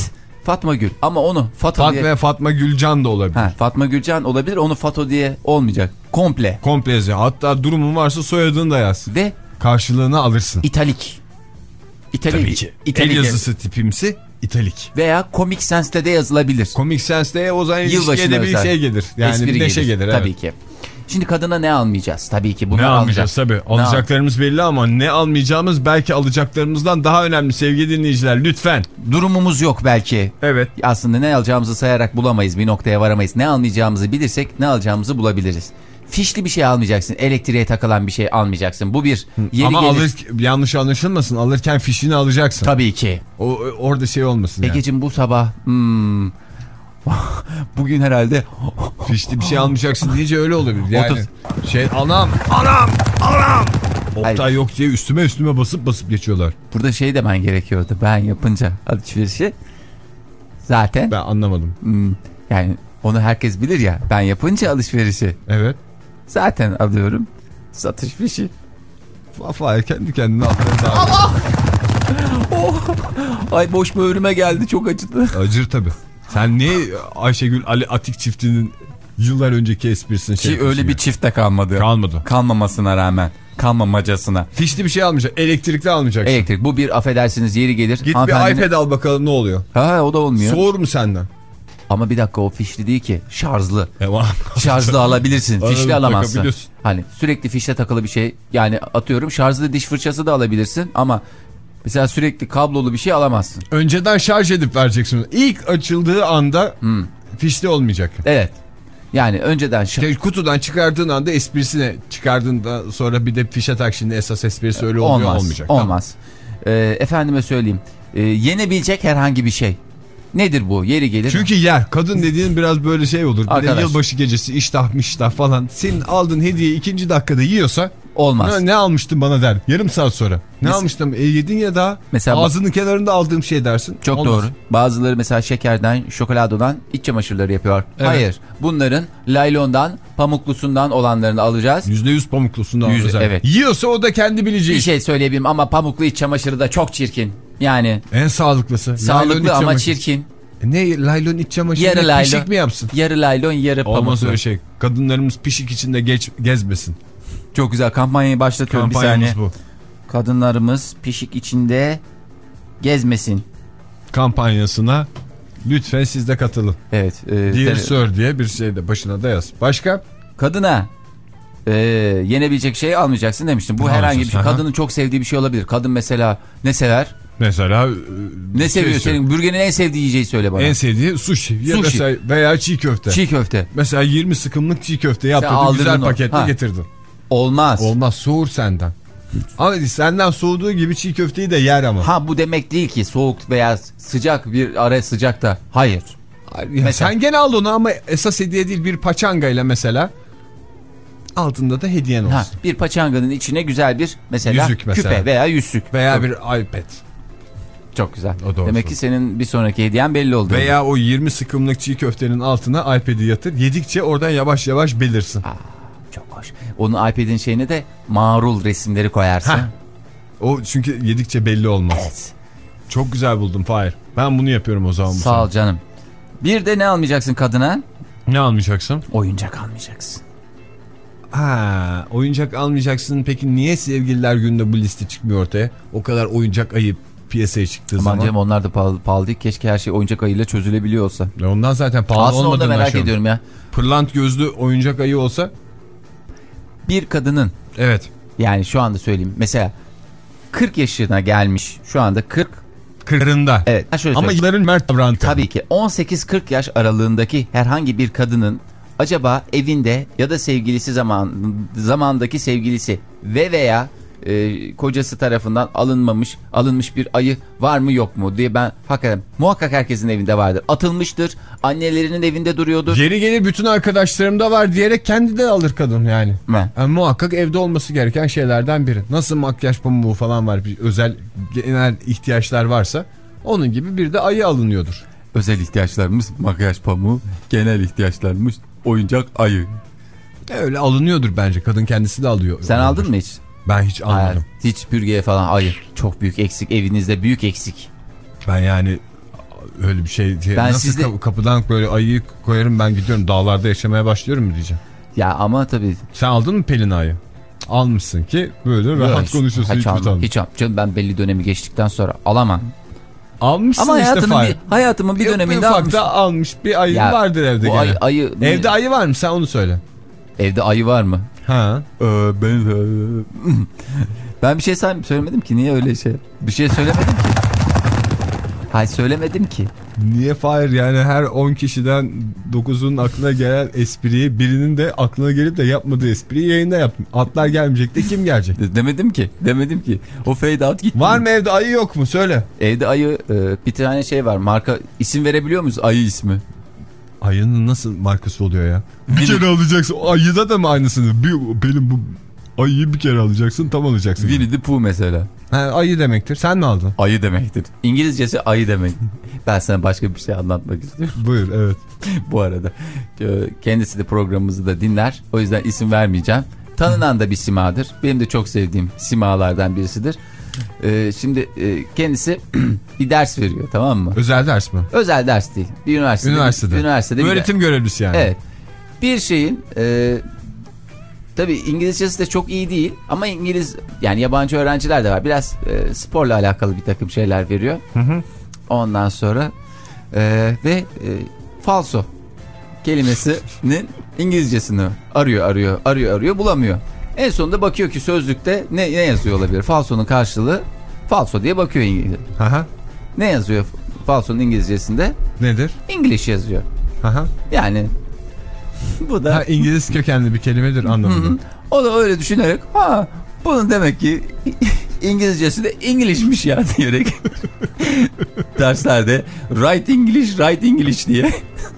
Fatma Gül ama onu Fato
Fatma
diye...
Fatma Gülcan da olabilir.
Ha, Fatma Gülcan olabilir, onu Fato diye olmayacak. Komple.
Komple yazıyor. Hatta durumun varsa soyadını da yaz.
Ve
karşılığını alırsın.
İtalik. İtalik.
Tabii ki.
İtalik.
El yazısı tipimsi italik.
Veya Comic Sense'de de yazılabilir.
Comic Sense'de o zaman
Yılbaşına
ilişkiye de bir
özel.
şey gelir. Yani
Espri
bir neşe gelir.
gelir.
Evet.
Tabii ki. Şimdi kadına ne almayacağız? Tabii ki bunu
ne
alacağız.
almayacağız tabii. Alacaklarımız belli ama ne almayacağımız belki alacaklarımızdan daha önemli sevgili dinleyiciler. Lütfen.
Durumumuz yok belki.
Evet.
Aslında ne alacağımızı sayarak bulamayız. Bir noktaya varamayız. Ne almayacağımızı bilirsek ne alacağımızı bulabiliriz. Fişli bir şey almayacaksın. Elektriğe takılan bir şey almayacaksın. Bu bir yeri
ama
gelir.
alır, yanlış anlaşılmasın. Alırken fişini alacaksın.
Tabii ki.
O, orada şey olmasın yani.
Egeciğim bu sabah hmm, bugün herhalde
fişli bir şey almayacaksın deyince öyle olabilir. Yani
Otuz.
şey anam anam anam. Oktay
Hayır.
yok diye üstüme üstüme basıp basıp geçiyorlar.
Burada şey demen gerekiyordu. Ben yapınca alışverişi zaten
Ben anlamadım.
hmm, yani onu herkes bilir ya. Ben yapınca alışverişi
Evet.
zaten alıyorum. Satış fişi.
Fahir kendi kendine altına
Allah! Oh! Ay boş böğrüme geldi, çok acıdı.
acır tabii. Sen niye Ayşegül Ali Atik çiftinin yıllar önceki esprisini şey
Ki öyle
ya?
bir çift de kalmadı.
Kalmadı.
Kalmamasına rağmen. Kalmamacasına.
Fişli bir şey almayacak. Elektrikli almayacaksın.
Elektrik. Bu bir affedersiniz yeri gelir.
Git bir iPad al bakalım ne oluyor.
Ha o da olmuyor.
Soğur mu senden?
Ama bir dakika, o fişli değil ki. Şarjlı.
E, var.
Şarjlı alabilirsin. Fişli
Arada
alamazsın.
takabiliyorsun.
Hani sürekli fişle takılı bir şey. Yani atıyorum şarjlı diş fırçası da alabilirsin. Ama mesela sürekli kablolu bir şey alamazsın.
Önceden şarj edip vereceksin. İlk açıldığı anda hmm. fişli olmayacak.
Evet. Yani önceden...
İşte kutudan çıkardığın anda esprisini çıkardığında sonra bir de fişe tak, şimdi esas esprisi öyle olmuyor,
olmaz,
olmayacak.
Olmaz. Tamam. Ee, efendime söyleyeyim. Ee, yenebilecek herhangi bir şey. Nedir bu? Yeri gelir.
Çünkü yer. Kadın dediğin biraz böyle şey olur. Bir de yılbaşı gecesi iştah miştah falan. Senin aldığın hediye ikinci dakikada yiyorsa.
Olmaz.
Ne, ne almıştın bana der. Yarım saat sonra. Ne mesela, almıştım? E, yedin ya daha. Mesela ağzının kenarında aldığım şey dersin.
Çok olmaz. Doğru. Bazıları mesela şekerden, şokoladodan iç çamaşırları yapıyor. Evet. Hayır. Bunların laylondan, pamuklusundan olanlarını alacağız.
yüzde yüz pamuklusundan
alacağız.
Evet. Yiyorsa o da kendi bileceği.
Bir şey söyleyebilirim ama pamuklu iç çamaşırı da çok çirkin. Yani.
En sağlıklısı.
Sağlıklı ama çamaşır. Çirkin.
E ne laylon iç çamaşırı?
Yarı laylon.
Pişik mi yapsın?
Yarı laylon, yarı pamuklu.
Olmaz öyle şey. Kadınlarımız pişik içinde geç, gezmesin.
Çok güzel, kampanyayı başlatıyorum bir saniye. Bu. Kadınlarımız pişik içinde gezmesin
kampanyasına lütfen siz de katılın.
Evet. E,
Dear Sir diye bir şey de başına da yaz. Başka?
Kadına e, yenebilecek şey almayacaksın demiştim. Bu ne herhangi bir şey. Aha. Kadının çok sevdiği bir şey olabilir. Kadın mesela ne sever?
Mesela
ne seviyor şey senin? Bürgenin en sevdiği yiyeceği söyle bana.
En sevdiği sushi, sushi. Mesela veya çiğ köfte.
Çiğ köfte.
Mesela yirmi sıkımlık çiğ köfte yaptırdın, güzel paketle ha. getirdin.
Olmaz.
Olmaz, soğur senden. Ama senden soğuduğu gibi çiğ köfteyi de yer ama.
Ha bu demek değil ki soğuk veya sıcak bir ara sıcakta. Hayır.
Mesela, sen gene al onu ama esas hediye değil, bir paçangayla mesela. Altında da hediyen olsun. Ha,
bir paçanganın içine güzel bir mesela,
yüzük mesela
küpe veya yüzük.
Veya
Çok...
bir iPad.
Çok güzel. Demek ki senin bir sonraki hediyen belli oldu.
Veya o yirmi sıkımlık çiğ köftenin altına iPad'i yatır. Yedikçe oradan yavaş yavaş belirsin.
Aa, çok hoş. Onun iPad'in şeyine de marul resimleri koyarsın. Heh.
O çünkü yedikçe belli olmaz.
Evet.
Çok güzel buldum Fahir. Ben bunu yapıyorum o zaman. Bu
Sağ ol canım. Bir de ne almayacaksın kadına?
Ne almayacaksın?
Oyuncak almayacaksın.
Ha, oyuncak almayacaksın. Peki niye sevgililer gününde bu liste çıkmıyor ortaya? O kadar oyuncak ayıp piyasaya çıktığı
Aman
zaman.
Canım, onlar da pahalı, pahalı değil. Keşke her şey oyuncak ayıyla çözülebiliyor olsa.
E ondan zaten pahalı olmadığını
aslında onu da merak ediyorum ya.
Pırlant gözlü oyuncak ayı olsa.
Bir kadının.
Evet.
Yani şu anda söyleyeyim. Mesela kırk yaşına gelmiş. Şu anda kırk.
kırkında.
Evet.
Ama yılların mert davranışı.
Tabii ki on sekiz kırk yaş aralığındaki herhangi bir kadının acaba evinde ya da sevgilisi zaman zamandaki sevgilisi ve veya e, kocası tarafından alınmamış alınmış bir ayı var mı yok mu diye ben hakikaten muhakkak herkesin evinde vardır. Atılmıştır. Annelerinin evinde duruyordur.
Geri gelir bütün arkadaşlarımda var diyerek kendi de alır kadın yani. yani. Muhakkak evde olması gereken şeylerden biri. Nasıl makyaj pamuğu falan var, bir özel genel ihtiyaçlar varsa onun gibi bir de ayı alınıyordur.
Özel ihtiyaçlarımız makyaj pamuğu, genel ihtiyaçlarımız oyuncak ayı.
Öyle alınıyordur bence. Kadın kendisi de alıyor.
Sen
alıyordur.
aldın mı hiç?
Ben hiç almadım.
Hayır, hiç bürgeye falan ayı. Çok büyük eksik. Evinizde büyük eksik.
Ben yani öyle bir şey diye.
Ben
Nasıl
sizde...
kapı, kapıdan böyle ayıyı koyarım ben gidiyorum dağlarda yaşamaya başlıyorum mu diyeceğim.
Ya ama tabii.
Sen aldın mı Pelin ayı? Almışsın ki böyle rahat
hiç,
konuşuyorsun.
Hiç,
hiç
almam, hiç almam. Canım ben belli dönemi geçtikten sonra alamam.
Almışsın
ama
işte
hayatımın
Fahir.
bir, hayatımın bir döneminde
bir
almış.
almış bir ayı
ya,
vardır evde gene.
Ayı, ayı,
evde ayı var mı sen onu söyle.
Evde ayı var mı?
Ha.
Ee, ben ben bir şey söylemedim ki, niye öyle şey? Bir şey söylemedim ki. Hayır söylemedim ki.
Niye Fahir, yani her on kişiden dokuzunun aklına gelen espriyi birinin de aklına gelip de yapmadığı espriyi yayında yaptım. Atlar gelmeyecek de kim gelecek?
Demedim ki. Demedim ki. O fade out gitti.
Var mı evde ayı yok mu? Söyle.
Evde ayı e, bir tane şey var. Marka isim verebiliyor muyuz? Ayı ismi.
Ayının nasıl markası oluyor ya? Bir kere alacaksın. Ayıda da mı aynısını? Bir, benim bu ayıyı bir kere alacaksın, tam alacaksın.
Winnie the Pooh mesela.
Ha, ayı demektir. Sen mi aldın?
Ayı demektir. İngilizcesi ayı demek. Ben sana başka bir şey anlatmak istiyorum.
Buyur, evet.
Bu arada kendisi de programımızı da dinler. O yüzden isim vermeyeceğim. Tanınan da bir simadır. Benim de çok sevdiğim simalardan birisidir. Ee, şimdi e, kendisi bir ders veriyor, tamam mı?
Özel ders mi?
Özel ders değil. Bir üniversitede.
Üniversitede.
üniversitede
öğretim görevlisi yani.
Evet. Bir şeyin e, tabii İngilizcesi de çok iyi değil ama İngiliz, yani yabancı öğrenciler de var. Biraz e, sporla alakalı bir takım şeyler veriyor.
Hı hı.
Ondan sonra e, ve e, falso kelimesinin İngilizcesini arıyor arıyor arıyor arıyor bulamıyor. En sonunda bakıyor ki sözlükte ne, ne yazıyor olabilir? Falsonun karşılığı falso diye bakıyor İngilizce.
Aha.
Ne yazıyor falsonun İngilizcesinde?
Nedir?
English yazıyor.
Aha.
Yani bu da
ha, İngiliz kökenli bir kelimedir anlamında. Hı hı.
O da öyle düşünerek ha bunun demek ki İngilizcesi de English'miş ya diyerek derslerde write English, write English diye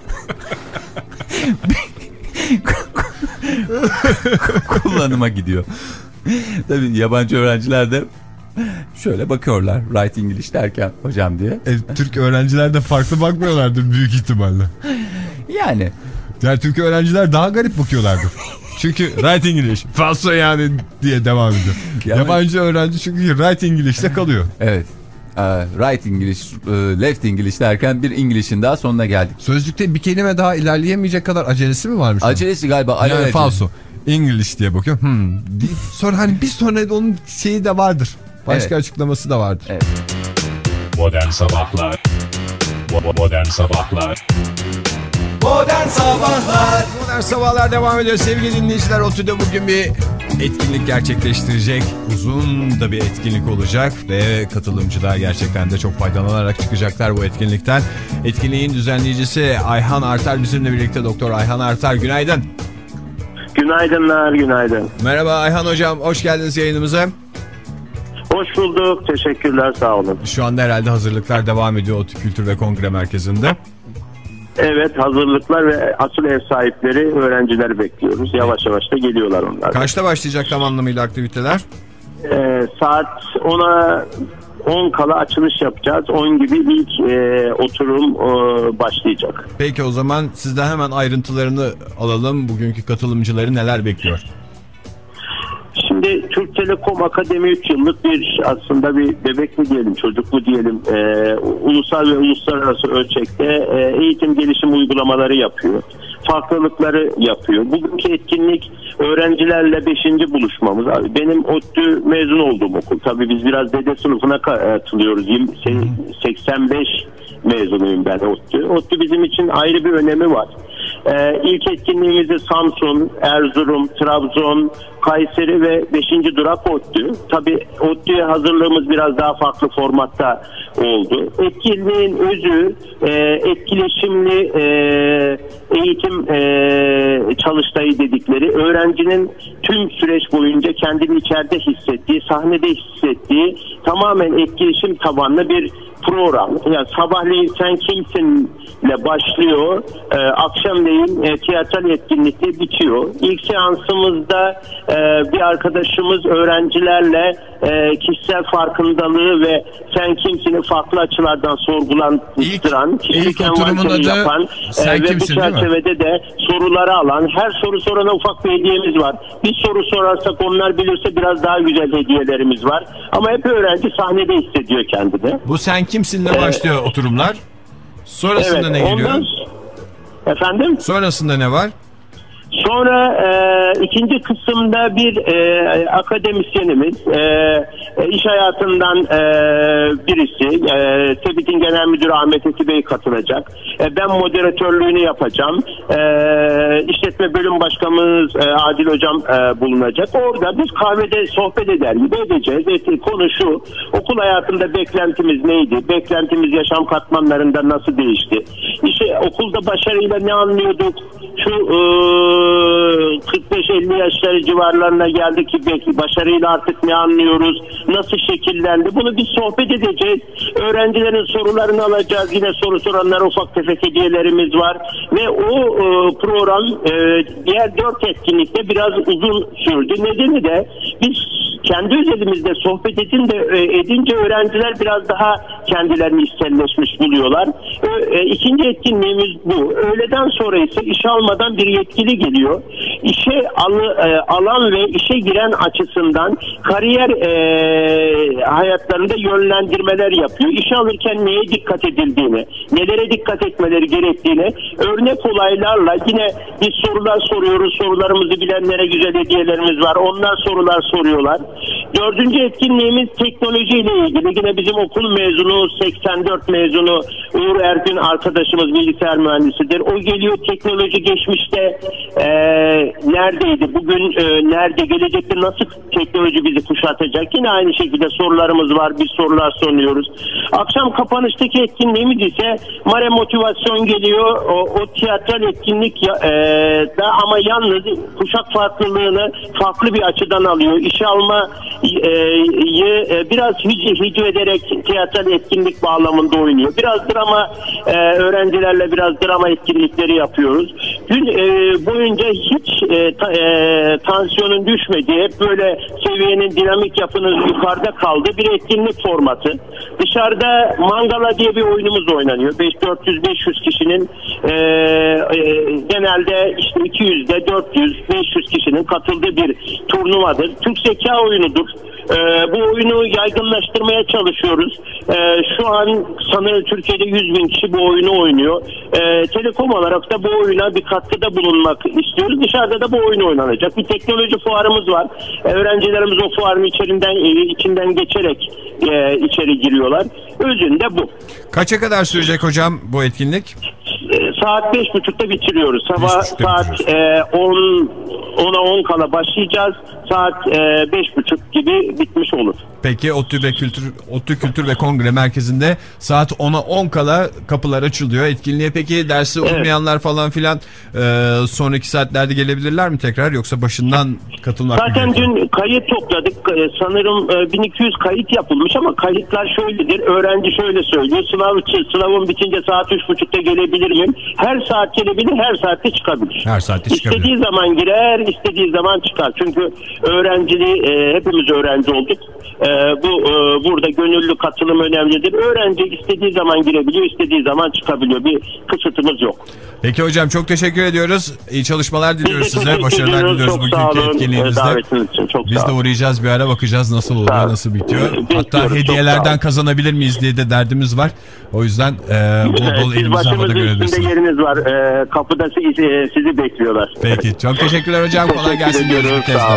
kullanıma gidiyor. Tabii yabancı öğrenciler de şöyle bakıyorlar write English derken hocam diye.
E, Türk öğrenciler de farklı bakmıyorlardır büyük ihtimalle.
Yani.
Yani Türk öğrenciler daha garip bakıyorlardır. Çünkü write English falso yani diye devam ediyor. Yani, yabancı öğrenci çünkü write English'te kalıyor.
Evet. Uh, right English, uh, left English derken bir English'in daha sonuna geldik.
Sözlükte bir kelime daha ilerleyemeyecek kadar acelesi mi varmış?
Acelesi onun? Galiba.
Yani acele. Falso. English diye bakıyorum. Hmm. Sonra hani bir sonra onun şeyi de vardır. Başka evet. açıklaması da vardır.
Evet.
Modern Sabahlar Modern Sabahlar
Modern Sabahlar
Modern Sabahlar devam ediyor sevgili dinleyiciler. ODTÜ'de bugün bir etkinlik gerçekleştirecek. Uzun da bir etkinlik olacak ve katılımcılar gerçekten de çok faydalanarak çıkacaklar bu etkinlikten. Etkinliğin düzenleyicisi Ayhan Artar bizimle birlikte. Doktor Ayhan Artar, günaydın.
Günaydınlar, günaydın.
Merhaba Ayhan hocam, hoş geldiniz yayınımıza.
Hoş bulduk, teşekkürler, sağ olun.
Şu anda herhalde hazırlıklar devam ediyor ODTÜ Kültür ve Kongre Merkezi'nde.
Evet, hazırlıklar ve asıl ev sahipleri, öğrencileri bekliyoruz. Yavaş yavaş da geliyorlar onlar.
Kaçta başlayacak tam anlamıyla aktiviteler?
Ee, saat ona on kala açılış yapacağız. on gibi ilk e, oturum e, başlayacak.
Peki o zaman sizden hemen ayrıntılarını alalım. Bugünkü katılımcıları neler bekliyor?
Şimdi Türk Telekom Akademi üç yıllık bir aslında bir bebek mi diyelim, çocuk mu diyelim, e, ulusal ve uluslararası ölçekte e, eğitim gelişim uygulamaları yapıyor. Farklılıkları yapıyor. Bugünkü etkinlik öğrencilerle beşinci buluşmamız. Benim ODTÜ mezun olduğum okul. Tabii biz biraz dede sınıfına katılıyoruz. seksen beş mezunuyum ben ODTÜ. ODTÜ bizim için ayrı bir önemi var. Ee, ilk etkinliğimizde Samsun, Erzurum, Trabzon, Kayseri ve beşinci durak ODTÜ. Tabii ODTÜ'ye hazırlığımız biraz daha farklı formatta oldu. Etkinliğin özü e, etkileşimli e, eğitim e, çalıştayı dedikleri, öğrencinin tüm süreç boyunca kendini içeride hissettiği, sahnede hissettiği tamamen etkileşim tabanlı bir program. Yani sabahleyin sen kimsinle başlıyor, e, akşamleyin e, tiyatral etkinlikle bitiyor. İlk seansımızda e, bir arkadaşımız öğrencilerle e, kişisel farkındalığı ve sen kimsini farklı açılardan sorgulandıran, kişilik envanteri yapan e, ve bu çerçevede de soruları alan, her soru sorana ufak bir hediyemiz var. Bir soru sorarsak onlar bilirse biraz daha güzel hediyelerimiz var. Ama hep öğrenci sahnede hissediyor kendini.
Bu sen kimsinle başlıyor ee, oturumlar? Sonrasında
Evet,
ne geliyor?
ondan... Efendim?
Sonrasında ne var?
Sonra e, ikinci kısımda bir e, akademisyenimiz, e, e, iş hayatından e, birisi, e, TEBİT'in Genel Müdürü Ahmet Eti Bey katılacak. E, ben moderatörlüğünü yapacağım. E, işletme Bölüm Başkanımız e, Adil Hocam e, bulunacak. Orada biz kahvede sohbet eder gibi edeceğiz. E, konu şu, okul hayatında beklentimiz neydi? Beklentimiz yaşam katmanlarında nasıl değişti? İşte okulda başarıyla ne anlıyorduk? Şu e, kırk beş elli yaşları civarlarına geldik ki başarıyla artık ne anlıyoruz, nasıl şekillendi, bunu bir sohbet edeceğiz. Öğrencilerin sorularını alacağız, yine soru soranlara ufak tefek hediyelerimiz var ve o e, program e, diğer dört etkinlikte biraz uzun sürdü. Nedeni de biz kendi özelimizde sohbet edin de, e, edince öğrenciler biraz daha kendilerini içselleşmiş buluyorlar. E, e, ikinci etkinliğimiz bu. Öğleden sonra ise iş almadan bir yetkili geliyor. İşe al, e, alan ve işe giren açısından kariyer e, hayatlarında yönlendirmeler yapıyor. İşe alırken neye dikkat edildiğini, nelere dikkat etmeleri gerektiğini örnek olaylarla yine biz sorular soruyoruz. Sorularımızı bilenlere güzel hediyelerimiz var. Onlar sorular soruyorlar. Dördüncü etkinliğimiz teknolojiyle ilgili. Yine bizim okul mezunu, seksen dört mezunu Uğur Ergün arkadaşımız bilgisayar mühendisidir. O geliyor, teknoloji geçmişte e, neredeydi, bugün e, nerede, gelecekte nasıl teknoloji bizi kuşatacak? Yine aynı şekilde sorularımız var, biz sorular soruyoruz. Akşam kapanıştaki etkinliğimiz ise Mare Motivasyon geliyor. O, o tiyatral etkinlik e, da ama yalnız kuşak farklılığını farklı bir açıdan alıyor. İşe alma e, e, biraz hicv, hicv ederek tiyatral etkinlik bağlamında oynuyor. Biraz drama e, öğrencilerle biraz drama etkinlikleri yapıyoruz. Gün e, boyunca hiç e, ta, e, tansiyonun düşmediği, hep böyle seviyenin, dinamik yapının yukarıda kaldığı bir etkinlik formatı. Dışarıda Mangala diye bir oyunumuz oynanıyor. dört yüz beş yüz kişinin e, e, genelde işte iki yüzde dört yüz beş yüz kişinin katıldığı bir turnuvadır. Türk zeka oyunudur. Ee, bu oyunu yaygınlaştırmaya çalışıyoruz. Ee, şu an sanırım Türkiye'de yüz bin kişi bu oyunu oynuyor. Ee, Telekom olarak da bu oyuna bir katkıda bulunmak istiyoruz. Dışarıda da bu oyun oynanacak. Bir teknoloji fuarımız var. Ee, öğrencilerimiz o fuarın içerinden, içinden geçerek e, içeri giriyorlar. Özünde bu.
Kaça kadar sürecek hocam bu etkinlik?
Saat beş buçukta bitiriyoruz. Sabah saat e, on ona on kala başlayacağız. Saat e, beş buçuk gibi bitmiş olur.
Peki ODTÜ ve Kültür, ODTÜ Kültür ve Kongre Merkezi'nde saat ona on kala kapılar açılıyor. Etkinliğe peki dersi evet. olmayanlar falan filan e, sonraki saatlerde gelebilirler mi tekrar, yoksa başından katılmak mı?
Zaten dün kayıt topladık. Sanırım e, bin iki yüz kayıt yapılmış ama kayıtlar şöyledir. Öğrenci şöyle söylüyor. Sınav, sınavım bitince saat üç buçukta gelebilir miyim? Her saat gelebilir, her saatte çıkabilir.
Her saatte çıkabilir.
İstediği zaman girer, istediği zaman çıkar. Çünkü öğrenciliği, e, hepimiz öğrenci olduk. E, bu e, burada gönüllü katılım önemlidir. Öğrenci istediği zaman girebiliyor, istediği zaman çıkabiliyor. Bir kısıtımız yok.
Peki hocam, çok teşekkür ediyoruz. İyi çalışmalar diliyoruz
Biz
size. Başarılar diliyoruz
çok
bugünkü etkinliğimizde.
Için, çok
Biz de uğrayacağız bir ara, bakacağız nasıl oluyor, nasıl bitiyor. Hatta hediyelerden kazanabilir miyiz diye de derdimiz var. O yüzden e, bol bol elimizi havada görebilirsiniz.
Sizin yeriniz var. E, kapıda sizi, sizi bekliyorlar.
Peki. Çok teşekkürler hocam. Kolay gelsin diyoruz bir kez daha.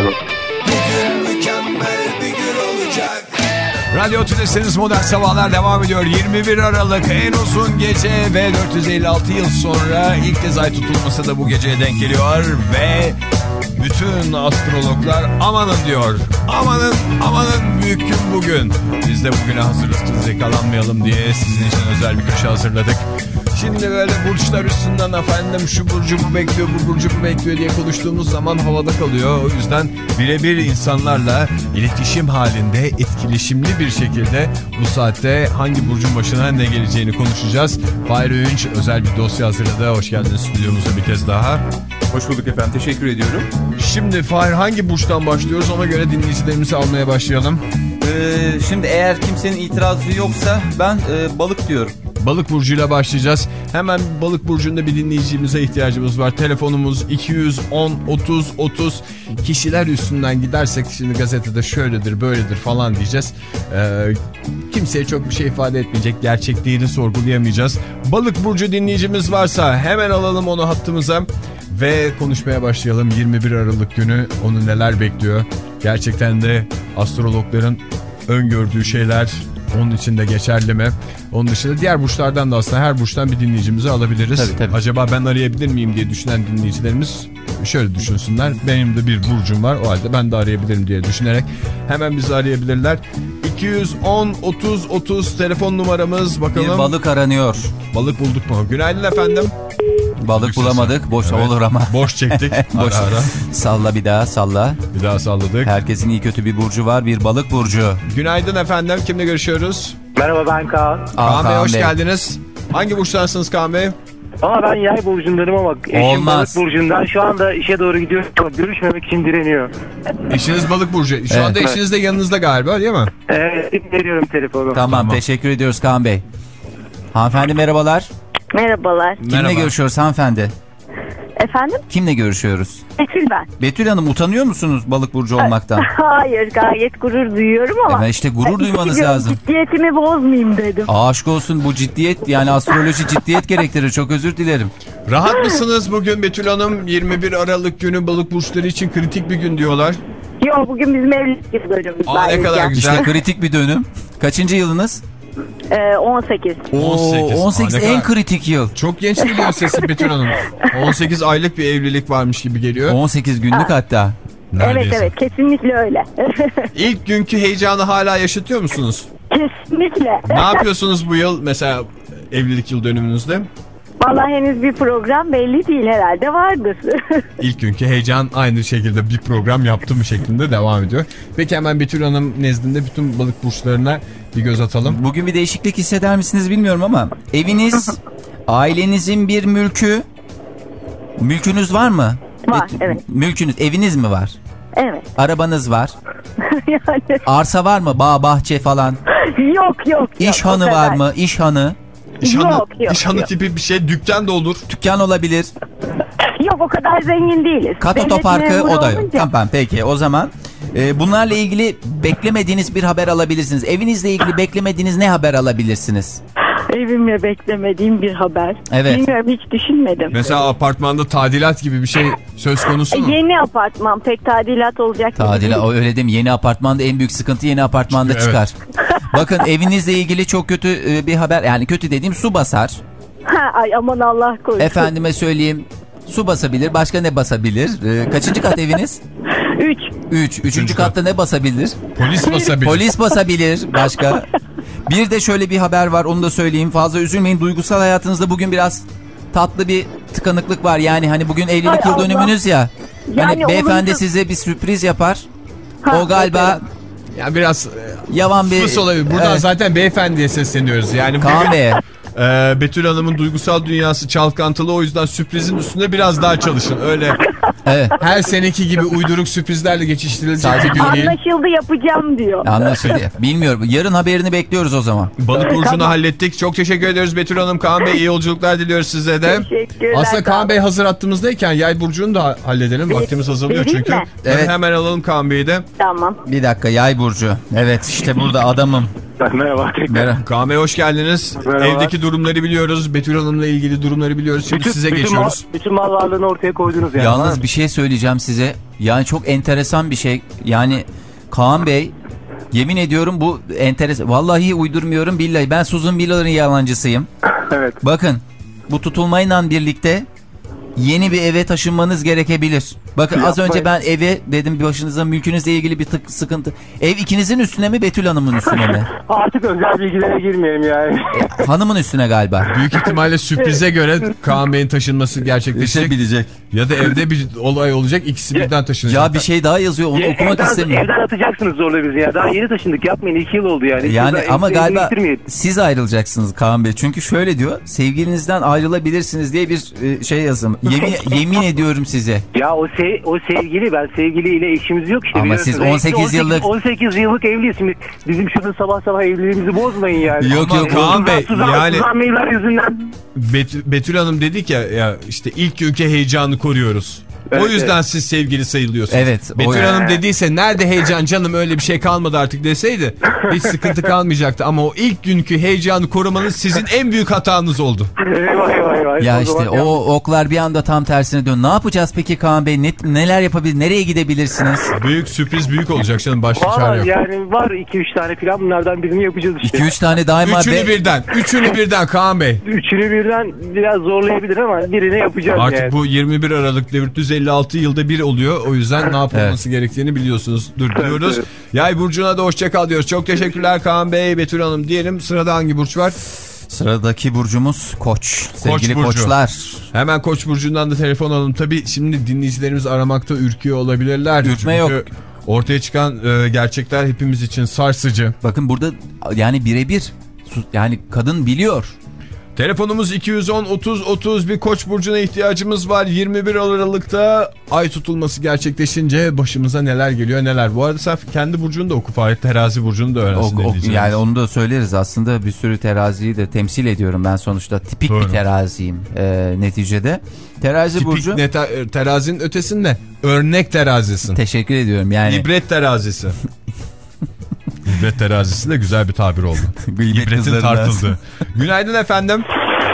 Bugün mükemmel bir gün olacak.
Radyo Tülesi'niz Modern Sabahlar devam ediyor. yirmi bir Aralık en uzun gece ve dört yüz elli altı yıl sonra ilk kez ay tutulması da bu geceye denk geliyor ve bütün astrologlar amanın diyor. Amanın amanın büyük gün bugün. Biz de bugüne hazırız, yakalanmayalım diye sizin için özel bir köşe hazırladık. Şimdi böyle burçlar üstünden efendim şu burcu bu bekliyor, bu burcu bu bekliyor diye konuştuğumuz zaman havada kalıyor. O yüzden birebir insanlarla iletişim halinde, etkileşimli bir şekilde bu saatte hangi burcun başına ne geleceğini konuşacağız. Fahir Öğünç özel bir dosya hazırladı. Hoş geldiniz stüdyomuza bir kez daha.
Hoş bulduk efendim, teşekkür ediyorum.
Şimdi Fahir, hangi burçtan başlıyoruz, ona göre dinleyicilerimizi almaya başlayalım.
Ee, şimdi eğer kimsenin itirazı yoksa ben e, balık diyorum.
Balık burcuyla başlayacağız. Hemen balık burcunda bir dinleyicimize ihtiyacımız var. Telefonumuz iki yüz on otuz otuz. Kişiler üstünden gidersek şimdi gazetede şöyledir böyledir falan diyeceğiz. Ee, kimseye çok bir şey ifade etmeyecek. Gerçekliğini sorgulayamayacağız. Balık burcu dinleyicimiz varsa hemen alalım onu hattımıza. Ve konuşmaya başlayalım. yirmi bir Aralık günü onu neler bekliyor? Gerçekten de astrologların öngördüğü şeyler onun için de geçerli mi? Onun dışında diğer burçlardan da aslında her burçtan bir dinleyicimizi alabiliriz.
Tabii, tabii.
Acaba ben arayabilir miyim diye düşünen dinleyicilerimiz şöyle düşünsünler. Benim de bir burcum var, o halde ben de arayabilirim diye düşünerek hemen bizi arayabilirler. iki yüz on otuz otuz telefon numaramız, bakalım.
Bir balık aranıyor.
Balık bulduk mu? Günaydın efendim.
Balık bulamadık. Boş evet. Olur ama.
Boş çektik.
Boş.
Ara ara.
Salla bir daha salla.
Bir daha salladık.
Herkesin iyi kötü bir burcu var. Bir balık burcu.
Günaydın efendim. Kimle görüşüyoruz?
Merhaba, ben Kaan.
Kaan Bey hoş geldiniz. Hangi burçtansınız Kaan Bey?
Ama ben yay burcundanım ama eşim
Olmaz.
balık burcundan. Şu anda işe doğru gidiyor ama görüşmemek için direniyor.
Eşiniz balık burcu. Şu evet. anda eşiniz de yanınızda galiba, değil mi?
Evet, veriyorum telefonu.
Tamam, tamam, teşekkür ediyoruz Kaan Bey. Hanımefendi merhabalar.
Merhabalar.
Kimle
Merhaba.
görüşüyoruz hanımefendi?
Efendim?
Kimle görüşüyoruz?
Betül ben.
Betül Hanım, utanıyor musunuz balık burcu olmaktan?
Hayır, gayet gurur duyuyorum ama.
Evet, işte gurur duymanız lazım.
Ciddiyetimi bozmayayım dedim.
Aşk olsun, bu ciddiyet, yani astroloji ciddiyet gerektirir. Çok özür dilerim.
Rahat mısınız bugün Betül Hanım? yirmi bir Aralık günü balık burçları için kritik bir gün diyorlar.
Yok, bugün bizim evlilik yıl dönümümüz.
Aa, ne kadar güzel.
İşte kritik bir dönüm. Kaçıncı yılınız?
Ee, on sekiz.
on sekiz.
on sekiz
Aa,
en kritik yıl.
Çok genç geliyor sesin Betül Hanım. on sekiz aylık bir evlilik varmış gibi geliyor.
on sekiz günlük
Aa.
hatta.
Neredeyse.
Evet evet, kesinlikle öyle.
İlk günkü heyecanı hala yaşatıyor musunuz?
Kesinlikle.
Ne yapıyorsunuz bu yıl mesela evlilik yıl dönümünüzde?
Vallahi henüz bir program belli değil, herhalde vardır.
İlk günkü heyecan aynı şekilde bir program yaptı mı şeklinde devam ediyor. Peki hemen Betül Hanım nezdinde bütün balık burçlarına bir göz atalım.
Bugün bir değişiklik hisseder misiniz bilmiyorum ama eviniz, ailenizin bir mülkü, mülkünüz var mı?
Var, evet.
Mülkünüz, eviniz mi var?
Evet.
Arabanız var.
Yani...
Arsa var mı? Bağ, bahçe falan.
Yok yok.
İş
yok,
hanı var mı? İş hanı.
İş hanı,
yok, yok,
iş hanı
yok.
tipi bir şey, dükkan da olur.
Dükkan olabilir.
Yok, o kadar zengin değiliz.
Kat otoparkı, o da yok. Tamam, peki o zaman e, bunlarla ilgili beklemediğiniz bir haber alabilirsiniz. Evinizle ilgili beklemediğiniz ne haber alabilirsiniz?
Evimle beklemediğim bir haber.
Evet.
Bilmiyorum, hiç düşünmedim.
Mesela apartmanda tadilat gibi bir şey söz konusu mu?
E, yeni apartman, pek tadilat olacak.
Tadilat, o öyle değil mi? Yeni apartmanda en büyük sıkıntı yeni apartmanda
Evet.
çıkar. Bakın, evinizle ilgili çok kötü e, bir haber, yani kötü dediğim su basar.
Ha, ay aman Allah korusun.
Efendime söyleyeyim, su basabilir, başka ne basabilir? E, kaçıncı kat eviniz?
Üç.
Üç. Üçüncü katta ne basabilir?
Polis basabilir.
Polis basabilir. Başka? Bir de şöyle bir haber var, onu da söyleyeyim. Fazla üzülmeyin. Duygusal hayatınızda bugün biraz tatlı bir tıkanıklık var. Yani hani bugün evlilik
Hay
yıl
Allah.
dönümünüz ya.
Yani
Hani beyefendi
olumsuz...
size bir sürpriz yapar.
Ha,
o galiba
evet.
Ya biraz
yavan bir...
fıs olabilir. Buradan
Evet.
zaten beyefendiye sesleniyoruz. Yani
Kaan
bugün
Bey.
e, Betül Hanım'ın duygusal dünyası çalkantılı, o yüzden sürprizin üstünde biraz daha çalışın. Öyle
Evet.
her seneki gibi uyduruk sürprizlerle geçiştirilecek
Sadece
bir gün değil.
Anlaşıldı, yapacağım diyor.
Anlaşıldı. Bilmiyorum. Yarın haberini bekliyoruz o zaman.
Balık burcunu
Tamam.
hallettik. Çok teşekkür ediyoruz Betül Hanım. Kaan Bey, iyi yolculuklar diliyoruz size de.
Teşekkürler.
Aslında Kaan Bey hazır hattımızdayken yay burcunu da halledelim. Vaktimiz azalıyor
vereyim
çünkü.
mi?
Evet.
Hemen alalım Kaan Bey'i de.
Tamam.
Bir dakika, yay burcu. Evet, işte burada adamım.
Merhaba tekrar.
Merhaba.
Kaan Bey hoş geldiniz.
Merhaba.
Evdeki durumları biliyoruz. Betül Hanım'la ilgili durumları biliyoruz. Şimdi
Bütün,
size
bütün
geçiyoruz.
Mal, bütün mal varlığını ortaya koydunuz yani.
Yalnız bir şey söyleyeceğim size. Yani çok enteresan bir şey. Yani Kaan Bey, yemin ediyorum bu enteresan. Vallahi uydurmuyorum billahi. Ben Susan Miller'ın yalancısıyım.
Evet.
Bakın, bu tutulmayla birlikte yeni bir eve taşınmanız gerekebilir. Bakın, az önce ben eve dedim, başınıza mülkünüzle ilgili bir tık sıkıntı. Ev ikinizin üstüne mi, Betül Hanım'ın üstüne mi?
Artık özel bilgilere girmeyelim yani.
E, hanımın üstüne galiba.
Büyük ihtimalle sürprize göre Kaan Bey'in taşınması gerçekleşecek.
bilecek.
Ya da evde bir olay olacak, ikisi birden taşınacak.
Ya bir şey daha yazıyor, onu
Ya,
okumak
evden,
istemiyorum.
Evden atacaksınız zorla bizi ya. Daha yeni taşındık, yapmayın, iki yıl oldu yani.
Yani
Siz
ama
ev-
galiba
evliliktirmeyin.
siz ayrılacaksınız Kaan Bey. Çünkü şöyle diyor, sevgilinizden ayrılabilirsiniz diye bir e, şey yazım. Yemin, yemin ediyorum size.
Ya o se o sevgili, ben sevgiliyle eşimiz yok işte.
Ama siz
biliyorsunuz.
on sekiz yıllık-
on sekiz yıllık evliyiz. Şimdi bizim şurada sabah sabah evliliğimizi bozmayın yani.
Yok,
Ama
yok,
Kaan Bey,
Suzan,
yani-
Suzan Meyler yüzünden.
Bet- Betül Hanım dedik ya, ya işte ilk günkü heyecanı koruyoruz.
Evet,
o yüzden
evet.
siz sevgili sayılıyorsunuz.
Evet, o-
Betül Hanım dediyse nerede heyecan canım, öyle bir şey kalmadı artık deseydi hiç sıkıntı kalmayacaktı. Ama o ilk günkü heyecanı korumanız sizin en büyük hatanız oldu.
Eyvah eyvah eyvah.
Ya
O
işte
zaman
o oklar bir anda tam tersine dön. Ne yapacağız peki Kaan Bey? Ne, neler yapabilir? Nereye gidebilirsiniz?
Büyük sürpriz büyük olacak canım, başka çare
Valla
yok.
yani var iki üç tane plan, bunlardan birini yapacağız işte.
iki üç tane daima
Üçünü
be...
birden, üçünü birden Kaan Bey.
Üçünü birden biraz zorlayabilir ama birini yapacağız
Artık
yani.
bu yirmi bir Aralık dört yüz elli altı yılda bir oluyor. O yüzden ne yapılması gerektiğini biliyorsunuz. Dur diyoruz.
evet.
Yay burcuna da hoşça kal diyoruz. Çok teşekkürler Kaan Bey, Betül Hanım diyelim. Sırada hangi burç var?
Sıradaki burcumuz Koç. Sevgili
burcu.
koçlar.
Hemen Koç burcundan da telefon alalım. Tabii şimdi dinleyicilerimiz aramakta ürküyor olabilirler.
Ürkme yok.
Çünkü ortaya çıkan e, gerçekler hepimiz için sarsıcı.
Bakın burada yani birebir yani kadın biliyor.
Telefonumuz iki yüz on otuz otuz, bir Koç burcuna ihtiyacımız var. yirmi bir Aralık'ta ay tutulması gerçekleşince başımıza neler geliyor neler. Bu arada sen kendi burcunu da oku Fahir, terazi burcunu da öğrensin.
O, o, yani onu da söyleriz aslında, bir sürü teraziyi de temsil ediyorum ben sonuçta, tipik
Doğru.
bir teraziyim e, neticede. Terazi
Tipik
burcu.
ne te- terazinin ötesinde örnek terazisin.
Teşekkür ediyorum yani.
İbret terazisi. İbret terazisi de güzel bir tabir oldu.
Gıybet
İbretin
kızlarından.
tartıldı. Günaydın efendim.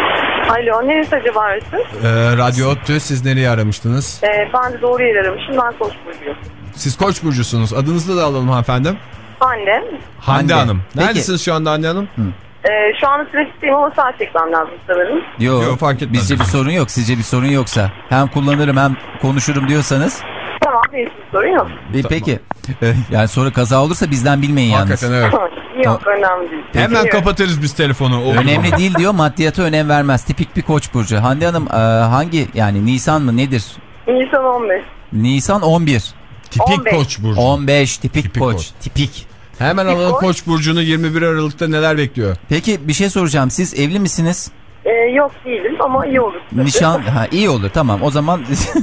Alo, neresi acaba arasın?
Ee, Radyo Ottu, siz nereye aramıştınız?
Ee, ben de doğru yer aramışım. Ben Koç burcuyum.
Siz Koç burcusunuz. Adınızı da alalım hanımefendi.
Hande.
Hande,
Hande.
Hanım.
Peki.
Neredesiniz şu anda Hande Hanım?
Ee, şu anda trafikteyim ama saat çekmem lazım sanırım.
Yok,
Yok, fark etmez.
bizce bir sorun yok. Sizce bir sorun yoksa hem kullanırım hem konuşurum diyorsanız.
Tamam, hiçbir sorun yok.
E, peki. E, yani sonra kaza olursa bizden bilmeyin yalnız.
Hakikaten evet.
Yok, önemli değil.
Hemen
Peki.
kapatırız biz telefonu. Olur mu?
Önemli değil diyor, maddiyata önem vermez. Tipik bir Koç burcu. Hande Hanım e, hangi, yani Nisan mı nedir?
Nisan on beş.
Nisan on bir.
Tipik
on beş.
Koç burcu.
on beş tipik,
Tipik
Koç.
Koç.
Tipik.
Hemen
Tipik
alalım
Koç.
Koç burcunu. yirmi bir Aralık'ta neler bekliyor?
Peki bir şey soracağım. Siz evli misiniz?
Ee, yok değilim ama iyi olur.
Nişan, ha iyi olur, tamam. O zaman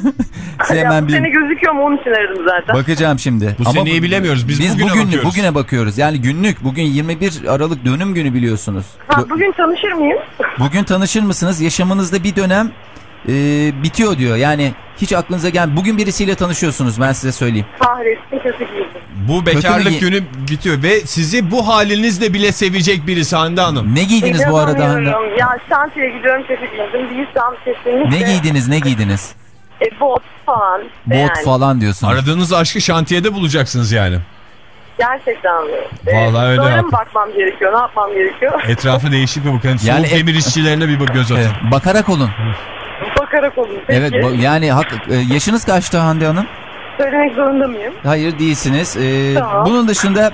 size
Ya,
hemen
bu
bir
sene gözüküyor mu, onun için aradım zaten.
bakacağım şimdi.
Bu seneyi bilemiyoruz. Biz bugüne
bugün,
bakıyoruz.
bugüne bakıyoruz. Yani günlük. Bugün yirmi bir Aralık dönüm günü biliyorsunuz.
Ha,
Bu-
bugün tanışır mıyım?
Bugün tanışır mısınız? Yaşamınızda bir dönem e, bitiyor diyor. Yani hiç aklınıza gel. Bugün birisiyle tanışıyorsunuz, ben size söyleyeyim.
Kahretsin, kötü giydim.
Bu bekarlık
Kötü mü-
günü bitiyor ve sizi bu halinizle bile sevecek birisi Hande Hanım.
Ne giydiniz bu arada Hande?
İnanamıyorum. Ya şantiye gidiyorum, kötü giydim. Değilsem kesinlikle.
Ne giydiniz? Ne giydiniz?
E, bot falan.
Bot
yani.
falan diyorsunuz.
Aradığınız aşkı şantiyede bulacaksınız yani.
Gerçekten mi?
Vallahi öyle
Böyle
yap.
mi bakmam gerekiyor? Ne yapmam gerekiyor?
Etrafı değişik bir bakın.
Yani
Soğuk
et-
demir işçilerine bir göz atın.
Evet, bakarak olun.
Bakarak olun. Peki.
Evet, bu- yani hak, e, yaşınız kaçtı Hande Hanım?
Söylemek zorunda mıyım?
Hayır, değilsiniz. Ee,
Tamam.
Bunun dışında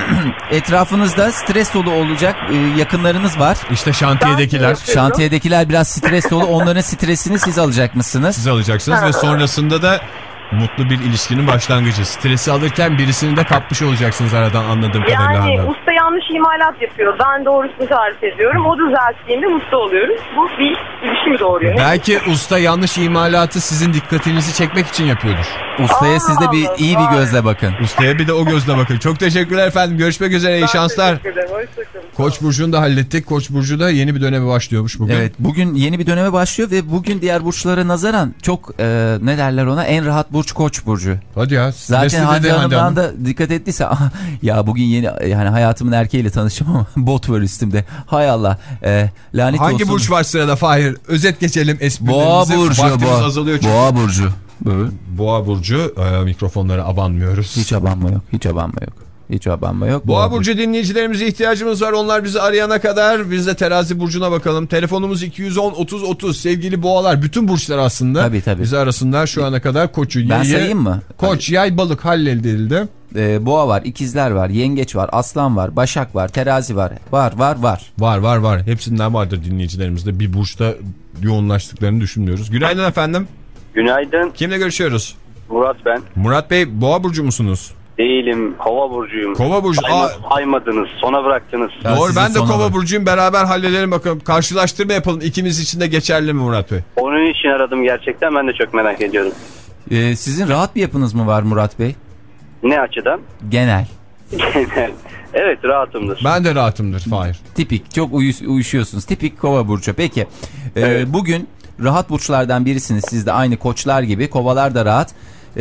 etrafınızda stres dolu olacak e, yakınlarınız var.
İşte şantiyedekiler.
Ben-
Şantiyedekiler biraz stres dolu. Onların stresini siz alacakmışsınız.
Siz alacaksınız ve sonrasında da mutlu bir ilişkinin başlangıcı. Stresi alırken birisini de kapmış olacaksınız aradan, anladığım kadarıyla Hande
Yani
Hanım.
usta yanlış imalat yapıyor. Ben doğrusunu tarif ediyorum. O düzelttiğinde mutlu oluyoruz. Bu bir ilişki doğuruyor.
Belki usta yanlış imalatı sizin dikkatinizi çekmek için yapıyordur.
Ustaya
Aa,
siz de bir iyi bir
vay.
gözle bakın.
Ustaya bir de o gözle bakın. Çok teşekkürler efendim. Görüşmek üzere. İyi
Ben
şanslar.
teşekkür ederim. Hoşçakalın.
Koç burcunu da hallettik. Koç burcu da yeni bir döneme başlıyormuş bugün.
Evet, bugün yeni bir döneme başlıyor ve bugün diğer burçlara nazaran çok e, ne derler ona, en rahat burç Koç burcu.
Hadi ya.
Zaten
stresli
Hande
dedi Hande
Hanım'dan
Hanım.
da dikkat ettiyse "Ah, ya bugün yeni, yani hayatımın erkeğiyle tanıştım ama bot var üstümde. Hay Allah, e, lanet
Hangi
olsun.
burç var sırada Fahir? Özet geçelim
Boğa
esprilerimizi.
burcu.
Vaktimiz
Boğa,
azalıyor çünkü.
Boğa burcu. Böyle.
Boğa burcu. E, mikrofonlara abanmıyoruz.
Hiç abanma yok. Hiç abanma yok. Hiç abanma yok.
Boğa burcu dinleyicilerimize ihtiyacımız var. Onlar bizi arayana kadar biz de terazi burcuna bakalım. Telefonumuz iki yüz on otuz otuz. Sevgili boğalar, bütün burçlar aslında
Tabii, tabii.
bizi arasınlar şu ana kadar. Koçu,
Ben
yayı,
sayayım mı?
Koç, yay, balık halledildi.
Ee, boğa var, ikizler var, yengeç var, aslan var, başak var, terazi var. Var var var.
Var var var. Hepsinden vardır dinleyicilerimizde. Bir burçta yoğunlaştıklarını düşünmüyoruz. Günaydın efendim.
Günaydın.
Kimle görüşüyoruz?
Murat ben.
Murat Bey, Boğa burcu musunuz?
Değilim. Kova burcuyum.
Kova burcu.
Sayma, saymadınız. Sona bıraktınız.
Ya doğru, ben de Kova
var.
burcuyum. Beraber halledelim bakalım. Karşılaştırma yapalım. İkimiz için de geçerli mi Murat Bey?
Onun için aradım gerçekten. Ben de çok merak ediyorum.
Ee, sizin rahat bir yapınız mı var Murat Bey?
Ne açıdan?
Genel.
Genel. Evet, rahatımdır.
Ben de rahatımdır Fahir.
Tipik. Çok uyuş, uyuşuyorsunuz. Tipik Kova burcu. Peki. Ee,
Evet.
Bugün rahat burçlardan birisiniz. Siz de aynı koçlar gibi. Kovalar da rahat.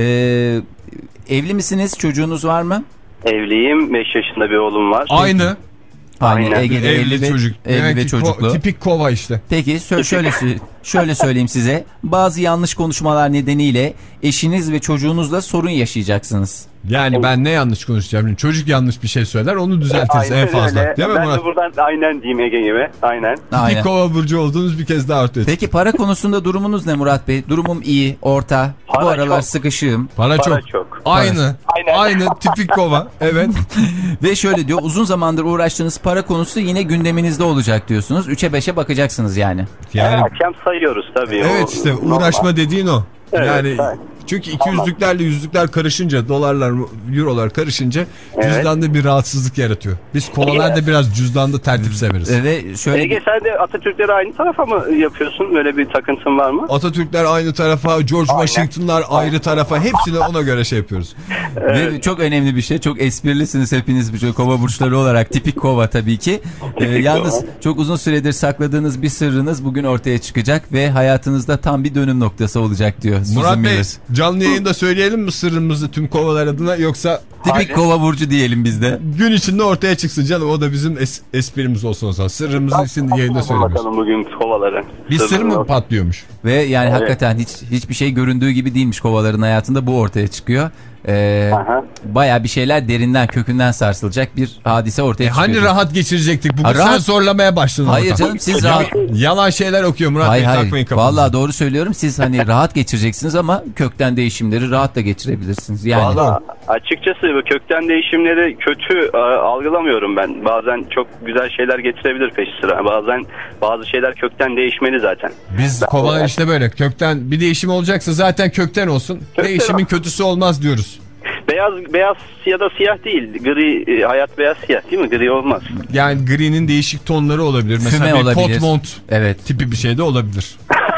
Ee, evli misiniz? Çocuğunuz var mı?
Evliyim. beş yaşında bir oğlum var.
Aynı.
Aynı.
Aynen.
Ege'de
Evli,
evli,
çocuk.
ve, evli
Demek
ve
ki
çocuklu.
ko- tipik Kova işte.
Peki sö- şöyle şöyle söyleyeyim size. Bazı yanlış konuşmalar nedeniyle eşiniz ve çocuğunuzla sorun yaşayacaksınız.
Yani ben ne yanlış konuşacağım? Çocuk yanlış bir şey söyler, onu düzeltiriz
Aynen
en fazla.
öyle.
Değil mi
ben
Murat?
de buradan aynen diyeyim Ege gibi. Aynen.
Tipik
Aynen.
Kova burcu olduğunuz bir kez daha ortaya.
Peki para konusunda durumunuz ne Murat Bey? Durumum iyi, orta.
Para
Bu aralar
çok.
sıkışığım.
Para,
Para
çok.
çok.
Aynı.
Aynen.
Aynı tipik Kova. Evet.
Ve şöyle diyor, uzun zamandır uğraştığınız para konusu yine gündeminizde olacak diyorsunuz. üçe beşe bakacaksınız yani.
Yani
Her akşam sayıyoruz tabii.
evet
O
işte
normal.
uğraşma dediğin o.
Evet,
yani
evet.
çünkü iki yüzlüklerle yüzlükler karışınca, dolarlar, eurolar karışınca
Evet.
cüzdanda bir rahatsızlık yaratıyor. Biz kovalarda biraz cüzdanda tertip severiz.
Ve şöyle
Ege, sen de Atatürkleri aynı tarafa mı yapıyorsun? Böyle bir takıntın var mı?
Atatürkler aynı tarafa, George
Aynen.
Washington'lar ayrı tarafa, hepsini ona göre şey yapıyoruz.
Ve çok önemli bir şey. Çok esprilisiniz hepiniz bir şey. Kova burçları olarak. Tipik kova tabii ki. Ee, yalnız çok uzun süredir sakladığınız bir sırrınız bugün ortaya çıkacak ve hayatınızda tam bir dönüm noktası olacak diyor Susan
Murat Bey,
Miller.
canlı yayında söyleyelim mi sırrımızı tüm kovalar adına, yoksa
Tipik kova burcu diyelim biz de.
gün içinde ortaya çıksın canım, o da bizim es- esprimiz olsun o zaman. Sırrımızı şimdi yayında söylemiyoruz.
Bakalım bugün kovaları.
Bir sır
Sırrını-
mı patlıyormuş?
Ve yani
Evet.
hakikaten hiç hiçbir şey göründüğü gibi değilmiş kovaların hayatında, bu ortaya çıkıyor. Ee,
Aha.
bayağı bir şeyler derinden kökünden sarsılacak bir hadise ortaya
E
çıkıyor.
hani rahat geçirecektik? Bugün
Ha,
sen
rahat-
zorlamaya başladın.
Hayır
orada.
canım, siz
Ya-
rahat...
Yalan şeyler okuyor Murat
Hayır
Bey,
hayır.
takmayın kafanızı.
Vallahi doğru söylüyorum. Siz hani rahat geçireceksiniz ama kökten değişimleri rahat da geçirebilirsiniz. Yani
Valla açıkçası bu kökten değişimleri kötü e, algılamıyorum ben. Bazen çok güzel şeyler getirebilir peş sıra. Bazen bazı şeyler kökten değişmeli zaten.
Biz kovalar işte böyle. Kökten bir değişim olacaksa zaten kökten olsun.
Kökten
Değişimin
ol-
kötüsü olmaz diyoruz.
Beyaz beyaz ya da siyah değil. Gri, e, hayat beyaz siyah değil mi? Gri olmaz.
Yani gri'nin değişik tonları olabilir. Mesela
Füme
bir
olabilir.
kot mont
evet.
tipi bir şey de olabilir.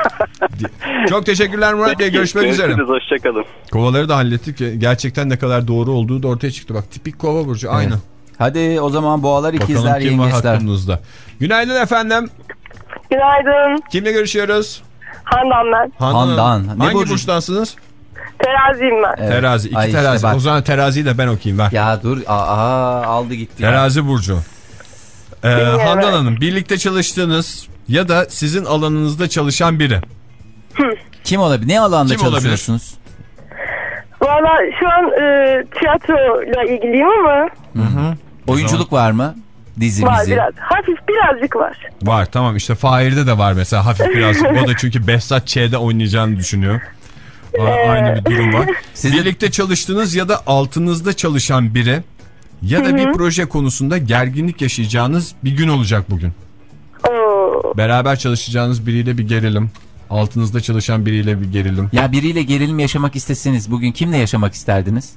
Çok teşekkürler Murat Bey. Görüşmek üzere.
Görüşürüz, hoşçakalın.
Kovaları da hallettik. Gerçekten ne kadar doğru olduğu da ortaya çıktı. Bak tipik kova burcu aynı.
Evet. Hadi o zaman boğalar, ikizler,
Bakalım kim var
yengeçler.
hakkımızda. Günaydın efendim.
Günaydın.
Kimle görüşüyoruz?
Handan ben.
Handan.
Handan. Ne
Hangi
burcu?
burçtansınız?
Teraziyim ben.
Evet.
Terazi. İki
Ay işte
terazi.
bak.
O zaman teraziyi de ben okuyayım. Ver.
Ya dur. Aa, aldı gitti. ya.
Terazi burcu. Ee, Handan Hanım, birlikte çalıştığınız ya da sizin alanınızda çalışan biri.
Kim olabilir? Ne alanda
Kim olabilir?
çalışıyorsunuz?
Valla şu an e, tiyatroyla ilgiliyim ama
Hı hı.
Oyunculuk var mı? Dizi
var
mizi.
biraz. Hafif birazcık var.
Var, tamam, işte Fahir'de de var mesela hafif birazcık. O da çünkü Behzat Ç'de oynayacağını düşünüyor. A- Aynı bir durum var.
Siz de-
Birlikte çalıştığınız ya da altınızda çalışan biri ya da bir proje konusunda gerginlik yaşayacağınız bir gün olacak bugün.
Oo.
Beraber çalışacağınız biriyle bir gerilim. Altınızda çalışan biriyle bir gerilim.
Ya biriyle gerilim yaşamak isteseniz bugün kimle yaşamak isterdiniz?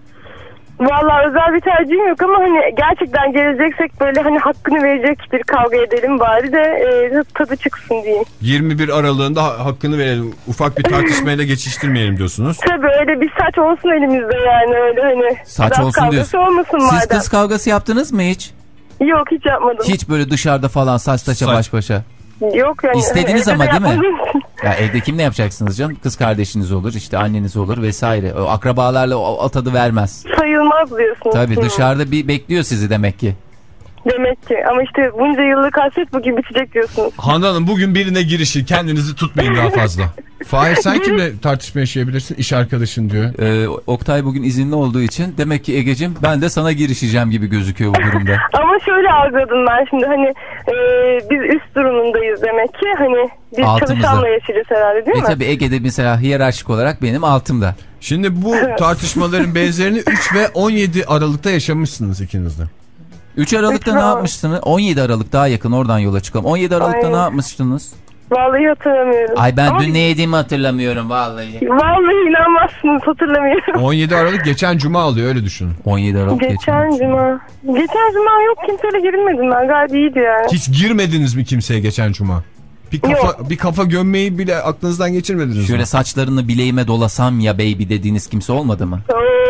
Valla özel bir tercihim yok ama hani gerçekten geleceksek böyle hani hakkını verecek bir kavga edelim bari de e, tadı çıksın diyeyim.
yirmi bir aralığında ha- hakkını verelim. Ufak bir tartışmayla geçiştirmeyelim diyorsunuz.
Tabii öyle bir saç olsun elimizde yani öyle hani.
Saç
biraz
olsun
kavgası
diyorsun.
olmasın
Siz
madem.
kız kavgası yaptınız mı hiç?
Yok hiç yapmadım.
Hiç böyle dışarıda falan saç saça
Saç.
baş başa.
Yok yani.
İstediniz
hani
ama
evde de
değil mi?
yapmadım.
Ya evde kimle yapacaksınız canım? Kız kardeşiniz olur, işte anneniz olur vesaire. O akrabalarla o, o tadı vermez.
Sayılmaz diyorsunuz.
Tabii
Hı.
dışarıda bir bekliyor sizi demek ki.
Demek ki ama işte bunca yıllık hasret bugün bitecek diyorsunuz.
Handan Hanım, bugün birine girişin. Kendinizi tutmayın daha fazla. Fahir, sen kimle tartışma yaşayabilirsin? İş arkadaşın diyor.
Ee, Oktay bugün izinli olduğu için demek ki Egeciğim ben de sana girişeceğim gibi gözüküyor bu durumda.
Ama şöyle algıladım ben şimdi hani e, biz üst durumundayız demek ki hani biz
Altımızda.
çalışanla yaşayacağız herhalde değil
E
mi?
tabi Ege'de mesela hiyerarşik olarak benim altımda.
Şimdi bu tartışmaların benzerini üç ve on yedi Aralık'ta yaşamışsınız ikiniz de.
üç Aralık'ta
Üç
ne
Aralık.
yapmıştınız? on yedi Aralık daha yakın, oradan yola çıkalım. on yedi Aralık'ta
Ay.
ne yapmıştınız?
Vallahi hatırlamıyorum.
Ay ben
Ama
dün ne yediğimi hatırlamıyorum vallahi.
Vallahi inanmazsınız, hatırlamıyorum.
on yedi Aralık geçen cuma oluyor, öyle düşünün.
on yedi Aralık
geçen, geçen cuma. Geçen cuma yok, kimseyle girilmedim ben, gayet iyiydi yani.
Hiç girmediniz mi kimseye geçen cuma? Bir kafa,
yok.
bir kafa gömmeyi bile aklınızdan geçirmediniz mi?
Şöyle saçlarını bileğime dolasam ya baby dediğiniz kimse olmadı mı?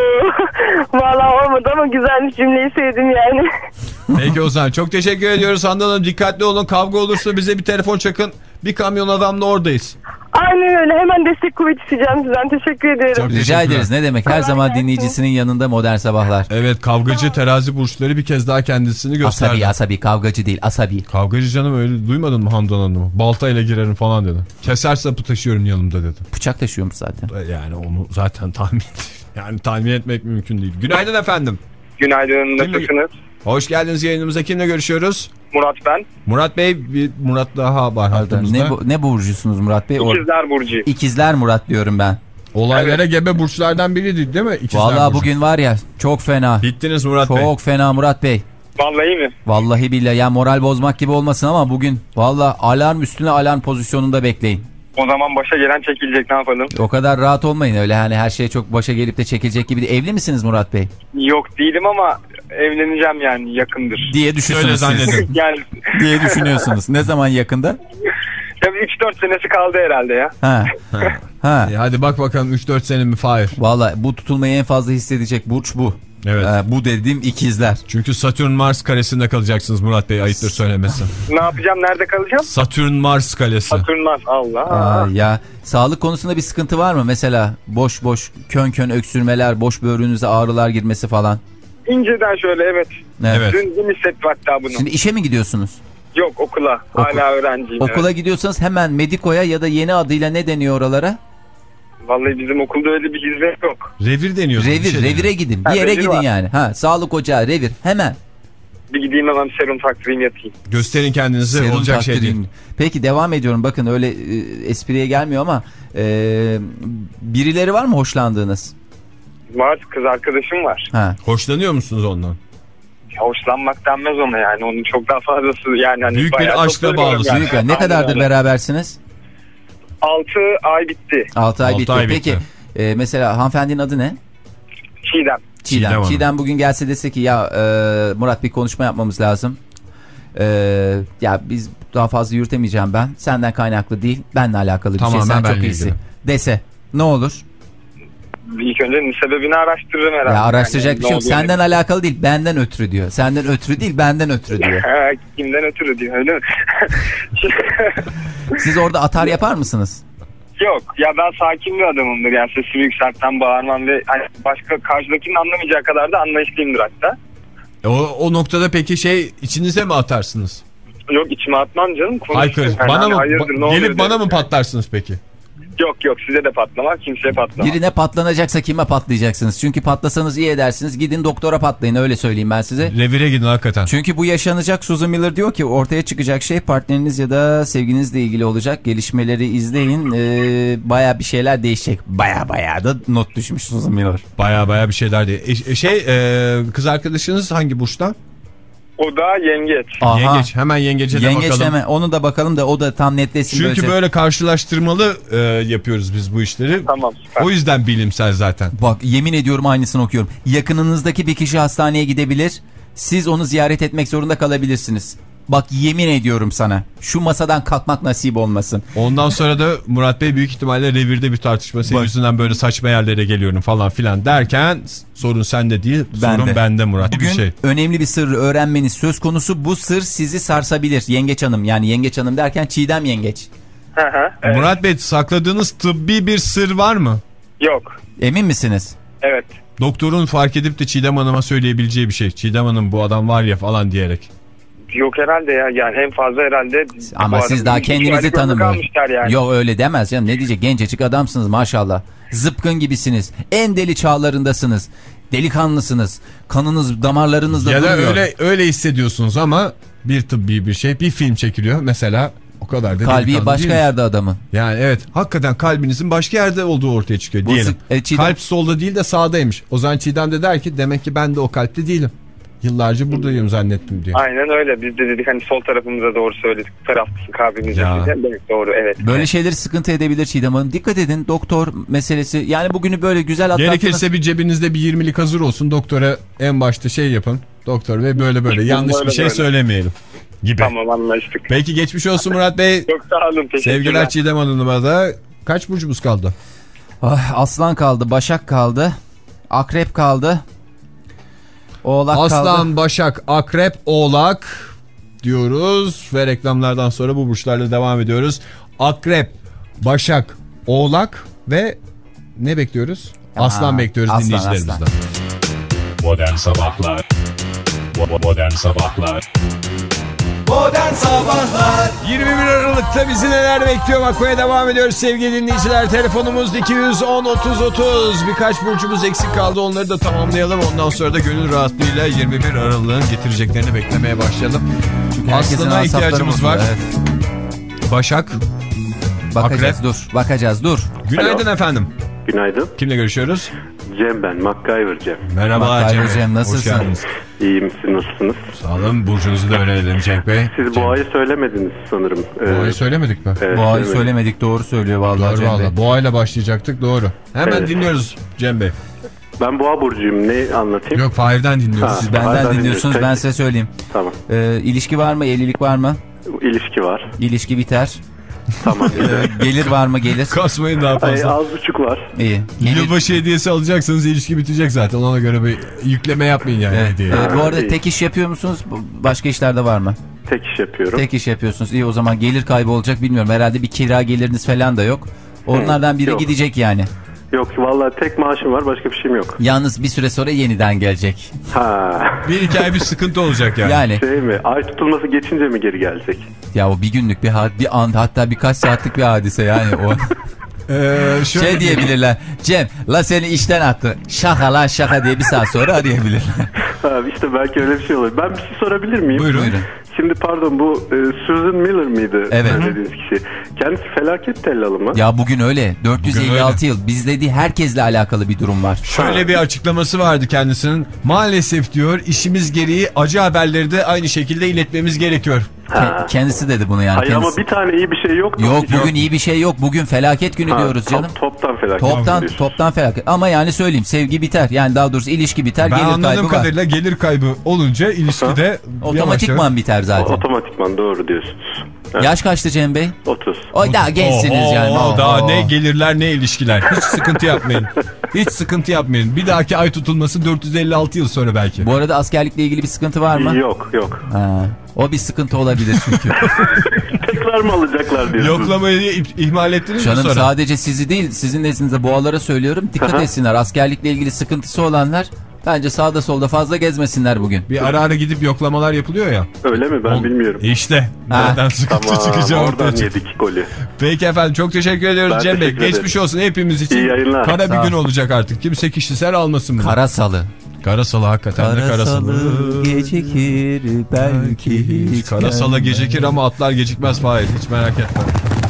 Vallahi olmadı ama güzelmiş, cümleyi sevdim yani.
Peki o zaman çok teşekkür ediyoruz Handan Hanım. Dikkatli olun, kavga olursa bize bir telefon çakın. Bir kamyon adamla oradayız.
Aynen öyle, hemen destek kuvvet isteyeceğim sizden, teşekkür ediyorum.
Çok
Rica ederiz, ne demek, her zaman dinleyicisinin yanında Modern Sabahlar.
Evet, kavgacı terazi burçları bir kez daha kendisini gösterdi.
Asabi asabi, kavgacı değil asabi.
Kavgacı canım, öyle duymadın mı Handan Hanım'ı? Baltayla girerim falan dedi. Keser sapı taşıyorum yanımda dedi.
Bıçak taşıyormuş zaten.
Yani onu zaten tahmin yani tahmin etmek mümkün değil. Günaydın efendim.
Günaydın, nasılsınız?
Hoş geldiniz yayınımıza. Kimle görüşüyoruz?
Murat ben.
Murat Bey, bir Murat daha var hattımızda.
Ne, bu, ne burcusunuz Murat Bey?
İkizler Burcu.
İkizler Murat diyorum ben.
Olaylara evet. Gebe burçlardan biriydi değil mi? İkizler
Vallahi
burcu.
Bugün var ya çok fena.
Bittiniz Murat
çok
Bey.
Çok fena Murat Bey.
Vallahi mi?
Vallahi billahi, ya moral bozmak gibi olmasın ama bugün vallahi alarm üstüne alarm pozisyonunda bekleyin.
O zaman başa gelen çekilecek, ne yapalım?
O kadar rahat olmayın öyle, hani her şey çok başa gelip de çekilecek gibi değil. Evli misiniz Murat Bey?
Yok değilim ama evleneceğim yani, yakındır.
Diye düşünüyorsunuz.
yani...
diye düşünüyorsunuz. Ne zaman yakında?
üç dört senesi kaldı herhalde ya.
Ha. ha.
E hadi bak bakalım üç dört sene mi Fahir?
Vallahi bu tutulmayı en fazla hissedecek burç bu.
Evet.
Ee, bu dediğim ikizler.
Çünkü Satürn Mars karesinde kalacaksınız Murat Bey, ayıptır söylemesi.
Ne yapacağım, nerede kalacağım?
Satürn Mars kalesi.
Satürn Mars, Allah.
Aa, ya sağlık konusunda bir sıkıntı var mı? Mesela boş boş kön kön öksürmeler, boş böğrünüze ağrılar girmesi falan.
İnceden şöyle, evet.
Evet.
Dün, dün hissettim hatta bunu.
Şimdi işe mi gidiyorsunuz?
Yok, okula.
Oku
Hala öğrenciyim.
Okula
evet.
gidiyorsanız hemen Mediko'ya ya da yeni adıyla ne deniyor oralara?
Vallahi bizim okulda öyle bir hizmet yok.
Revir deniyor.
Revir, şey revire gidin. Bir yere gidin var. Yani. Ha, sağlık ocağı, revir. Hemen.
Bir gideyim hemen serum taktırayım, yatayım.
Gösterin kendinizi, serum olacak taktırayım. Şey değil.
Peki devam ediyorum. Bakın öyle e, espriye gelmiyor ama e, birileri var mı hoşlandığınız?
Var, kız arkadaşım var.
Ha.
Hoşlanıyor musunuz ondan?
Ya, hoşlanmak denmez ona yani. Onun çok daha fazlası yani. Hani
büyük bir aşkla bağlısınız.
Yani. Ne kadardır öyle. Berabersiniz?
altı ay bitti.
altı ay bitti.
Ay
Peki
bitti.
E, mesela hanımefendinin adı ne?
Çiğdem.
Çiğdem. Çiğdem, Çiğdem bugün gelse dese ki ya e, Murat, bir konuşma yapmamız lazım. E, ya biz daha fazla yürütemeyeceğim ben. Senden kaynaklı değil. Benle alakalı bir
tamam,
şey. Sen çok
ilgili.
iyisi. Dese ne olur?
İlk önce sebebini araştırırım herhalde.
Ya araştıracak
yani,
bir şey yok. Senden yani. Alakalı değil, benden ötürü diyor. Senden ötürü değil, benden ötürü diyor.
Kimden ötürü diyor, öyle mi?
Siz orada atar yapar mısınız?
Yok ya, ben sakin bir adamımdır yani, sesimi yükseltmem, bağırmam ve hani başka karşıdakinin anlamayacağı kadar da anlayışlıyımdır hatta.
O, o noktada peki şey içinize mi atarsınız?
Yok, içime atmam canım.
Haykır. Yani bana
hani
mı
hayırdır,
gelip bana mı patlarsınız peki?
Yok yok, size de patlamaz, kimseye patlamaz.
Birine patlanacaksa kime patlayacaksınız? Çünkü patlasanız iyi edersiniz. Gidin doktora patlayın, öyle söyleyeyim ben size.
Revire gidin hakikaten.
Çünkü bu yaşanacak. Susan Miller diyor ki ortaya çıkacak şey partneriniz ya da sevginizle ilgili olacak. Gelişmeleri izleyin. Ee, baya bir şeyler değişecek. Baya baya da not düşmüş Susan Miller. Baya
baya bir şeyler değil. E, şey e, kız arkadaşınız hangi burçtan?
O da yengeç.
Aha. Yengeç. Hemen yengece de
yengeç
bakalım.
Deme. Onu da bakalım da o da tam netleşsin.
Çünkü
böylece.
Böyle karşılaştırmalı e, yapıyoruz biz bu işleri.
Tamam. Süper.
O yüzden bilimsel zaten.
Bak yemin ediyorum aynısını okuyorum. Yakınınızdaki bir kişi hastaneye gidebilir. Siz onu ziyaret etmek zorunda kalabilirsiniz. Bak yemin ediyorum sana. Şu masadan kalkmak nasip olmasın.
Ondan sonra da Murat Bey büyük ihtimalle revirde bir tartışma. Senin yüzünden böyle saçma yerlere geliyorum falan filan derken sorun sende değil.
Ben
sorun
de.
bende Murat.
Bugün
bir şey.
önemli bir sırrı öğrenmeniz söz konusu. Bu sır sizi sarsabilir. Yengeç Hanım, yani Yengeç Hanım derken Çiğdem Yengeç.
evet.
Murat Bey, sakladığınız tıbbi bir sır var mı?
Yok.
Emin misiniz?
Evet.
Doktorun fark edip de Çiğdem Hanım'a söyleyebileceği bir şey. Çiğdem Hanım bu adam var ya falan diyerek.
Yok herhalde ya, yani en fazla herhalde.
Ama siz daha kendinizi tanımıyorsunuz.
Yani.
Yok öyle demez canım, ne diyecek, gencecik adamsınız maşallah. Zıpkın gibisiniz, en deli çağlarındasınız, delikanlısınız, kanınız damarlarınızda
ya
durmuyor.
Ya da öyle, öyle hissediyorsunuz ama bir tıbbi bir şey, bir film çekiliyor mesela, o kadar da
kalbi başka yerde adamın.
Yani evet, hakikaten kalbinizin başka yerde olduğu ortaya çıkıyor diyelim.
E, Çiğdem...
Kalp solda değil de sağdaymış. O zaman Çiğdem de der ki demek ki ben de o kalpte değilim. Yıllarca buradayım zannettim diye.
Aynen öyle. Biz de dedik hani sol tarafımıza doğru söyledik. Taraflısı kahvemize. Evet, doğru evet.
Böyle şeyleri sıkıntı edebilir Çiğdem Hanım. Dikkat edin, doktor meselesi. Yani bugünü böyle güzel atlattınız.
Gerekirse bir cebinizde bir yirmilik hazır olsun. Doktora en başta şey yapın. Doktor bey böyle böyle yanlış
böyle
bir şey
böyle.
söylemeyelim gibi.
Tamam, anlaştık.
Peki geçmiş olsun Murat Bey.
Çok sağ olun. Teşekkürler.
Sevgiler Çiğdem Hanım'a da. Kaç burcumuz kaldı?
Ah, Aslan kaldı, Başak kaldı, Akrep kaldı, Oğlak
Aslan,
kaldı.
Aslan, Başak, Akrep, Oğlak diyoruz ve reklamlardan sonra bu burçlarla devam ediyoruz. Akrep, Başak, Oğlak ve ne bekliyoruz? Aa, Aslan bekliyoruz aslan, dinleyicilerimizden. Aslan.
Modern Sabahlar Modern Sabahlar
Modern Sabahlar
yirmi bir Aralık'ta bizi neler bekliyor bakmaya devam ediyoruz sevgili dinleyiciler. Telefonumuz iki yüz on otuz otuz. Birkaç burcumuz eksik kaldı, onları da tamamlayalım. Ondan sonra da gönül rahatlığıyla yirmi bir Aralık'ın getireceklerini beklemeye başlayalım. Çünkü Aslan'a ihtiyacımız var. Evet. Başak,
bakacağız, Akrep. Dur bakacağız dur.
Günaydın Alo. Efendim.
Günaydın.
Kimle görüşüyoruz?
Cem ben, MacGyver Cem.
Merhaba Cem.
Cem, nasılsın?
İyiyim, siz nasılsınız?
Sağ olun, burcunuzu da öğrenelim Cenk Bey.
Siz
Cem.
boğayı söylemediniz sanırım.
Boğayı ee, söylemedik mi?
Evet, boğayı söylemedik. söylemedik, doğru söylüyor vallahi
doğru
Cem
vallahi.
Bey.
Boğayla başlayacaktık, doğru. Hemen evet. Dinliyoruz Cem Bey.
Ben boğa burcuyum, ne anlatayım?
Yok, Fahir'den dinliyoruz.
Ha, Siz benden dinliyorsunuz, dinliyorsunuz. Ben size söyleyeyim.
Tamam.
Ee, ilişki var mı, evlilik var mı?
İlişki var.
İlişki biter.
Tamam.
Ee, gelir var mı, gelir?
Kasmayın daha fazla.
Ay, az buçuk var.
İyi.
Yılbaşı hediyesi alacaksanız ilişki bitecek zaten. Ona göre bir yükleme yapmayın yani.
Evet. Ee, bu arada tek iş yapıyor musunuz? Başka işlerde var mı?
Tek iş yapıyorum.
Tek iş yapıyorsunuz. İyi, o zaman gelir kaybı olacak bilmiyorum. Herhalde bir kira geliriniz falan da yok. Onlardan biri yok. Gidecek yani.
Yok vallahi tek maaşım var, başka bir şeyim yok.
Yalnız bir süre sonra yeniden gelecek.
Ha.
Bir hikaye bir sıkıntı olacak yani.
Yani.
Şey mi? Ay tutulması geçince mi geri gelecek?
Ya o bir günlük bir, bir an, hatta birkaç saatlik bir hadise yani o. Ee, şey diyebilirler. Cem la seni işten attı. Şaka la şaka diye bir saat sonra arayabilirler.
Abi işte belki öyle bir şey olur. Ben bir şey sorabilir miyim?
Buyurun. Buyurun.
Şimdi pardon, bu e, Susan Miller mıydı?
Evet.
Dediğiniz kişi. Kendisi felaket tellalı mı?
Ya bugün öyle. dört yüz elli altı bugün yıl. Bizde değil, herkesle alakalı bir durum var.
Şöyle bir açıklaması vardı kendisinin. Maalesef diyor, işimiz gereği acı haberleri de aynı şekilde iletmemiz gerekiyor.
Ha. Kendisi dedi bunu yani.
Hayır
kendisi.
Ama bir tane iyi bir şey yok.
Yok bugün yok. iyi bir şey yok. Bugün felaket günü ha, diyoruz
top,
canım.
Toptan felaket.
Toptan, toptan felaket. Ama yani söyleyeyim, sevgi biter. Yani daha doğrusu ilişki biter,
ben
gelir kaybı var. Ben
anladığım kadarıyla gelir kaybı olunca ilişkide
otomatikman biter zaten.
Otomatikman doğru diyorsunuz.
Evet. Yaş kaçtı Cem Bey?
otuz.
O daha gençsiniz
oh,
yani.
Oh, daha oh. Ne gelirler ne ilişkiler. Hiç sıkıntı yapmayın. Hiç sıkıntı yapmayın. Bir dahaki ay tutulması dört yüz elli altı yıl sonra belki.
Bu arada askerlikle ilgili bir sıkıntı var mı?
Yok yok.
Ha, o bir sıkıntı olabilir çünkü.
Tekrar mı alacaklar diyorsunuz?
Yoklamayı ihmal ettiniz
Canım,
mi sonra?
Sadece sizi değil, sizin nezdinizde boğalara söylüyorum. Dikkat etsinler. Askerlikle ilgili sıkıntısı olanlar bence sağda solda fazla gezmesinler bugün.
Bir ara ara gidip yoklamalar yapılıyor ya.
Öyle mi? Ben o, bilmiyorum.
İşte. Nereden sıkıntı
tamam,
çıkacağım.
Oradan yedik golü.
Peki efendim, çok teşekkür ediyoruz ben Cem Bey. Geçmiş olsun hepimiz için.
İyi yayınlar.
Kara
Sağ
bir
ol.
gün olacak artık. Kimse kişisel almasın bunu.
Kara salı.
Kara salı hakikaten
kara
de kara salı.
Gecikir belki hiç.
Kara salı gecikir ama atlar gecikmez Fahir. Hiç merak etme.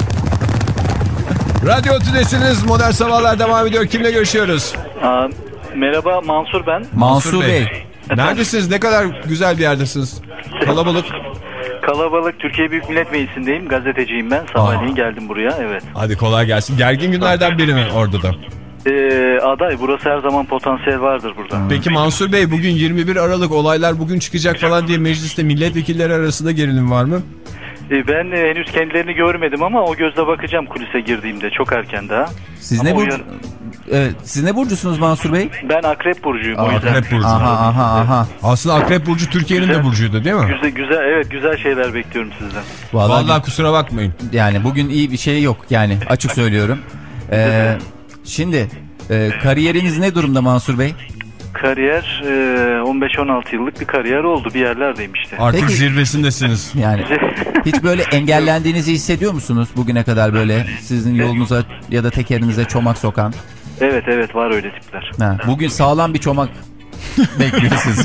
Radyo Tülesi'niz, Modern Sabahlar devam ediyor. Kimle görüşüyoruz?
Aa, merhaba, Mansur ben.
Mansur, Mansur Bey. Bey.
Neredesiniz? Ne kadar güzel bir yerdesiniz. Kalabalık.
Kalabalık. Türkiye Büyük Millet Meclisi'ndeyim. Gazeteciyim ben. Sabahleyin geldim buraya. Evet.
Hadi kolay gelsin. Gergin günlerden biri mi orada da?
Ee, aday. Burası her zaman potansiyel vardır burada.
Peki Mansur Bey, bugün yirmi bir Aralık, olaylar bugün çıkacak falan diye mecliste milletvekilleri arasında gerilim var mı?
Ee, ben e, henüz kendilerini görmedim ama o gözle bakacağım kulise girdiğimde. Çok erken daha.
Siz ne burcu? Evet, siz ne burcusunuz Mansur Bey?
Ben Akrep burcuyum.
Aa,
o yüzden.
Akrep burcu.
Aha aha aha.
Aslında Akrep burcu Türkiye'nin de burcuydu değil mi?
Güzel güzel, evet, güzel şeyler bekliyorum sizden.
Vallahi, Vallahi kusura bakmayın.
Yani bugün iyi bir şey yok yani, açık söylüyorum. Ee, şimdi e, kariyeriniz ne durumda Mansur Bey?
Kariyer e, on beş on altı yıllık bir kariyer oldu, bir yerlerdeyim işte.
Artık
Peki,
zirvesindesiniz.
Yani hiç böyle engellendiğinizi hissediyor musunuz bugüne kadar, böyle sizin yolunuza ya da tekerinize çomak sokan?
Evet evet, var öyle tipler.
Ha, bugün sağlam bir çomak bekliyor sizi.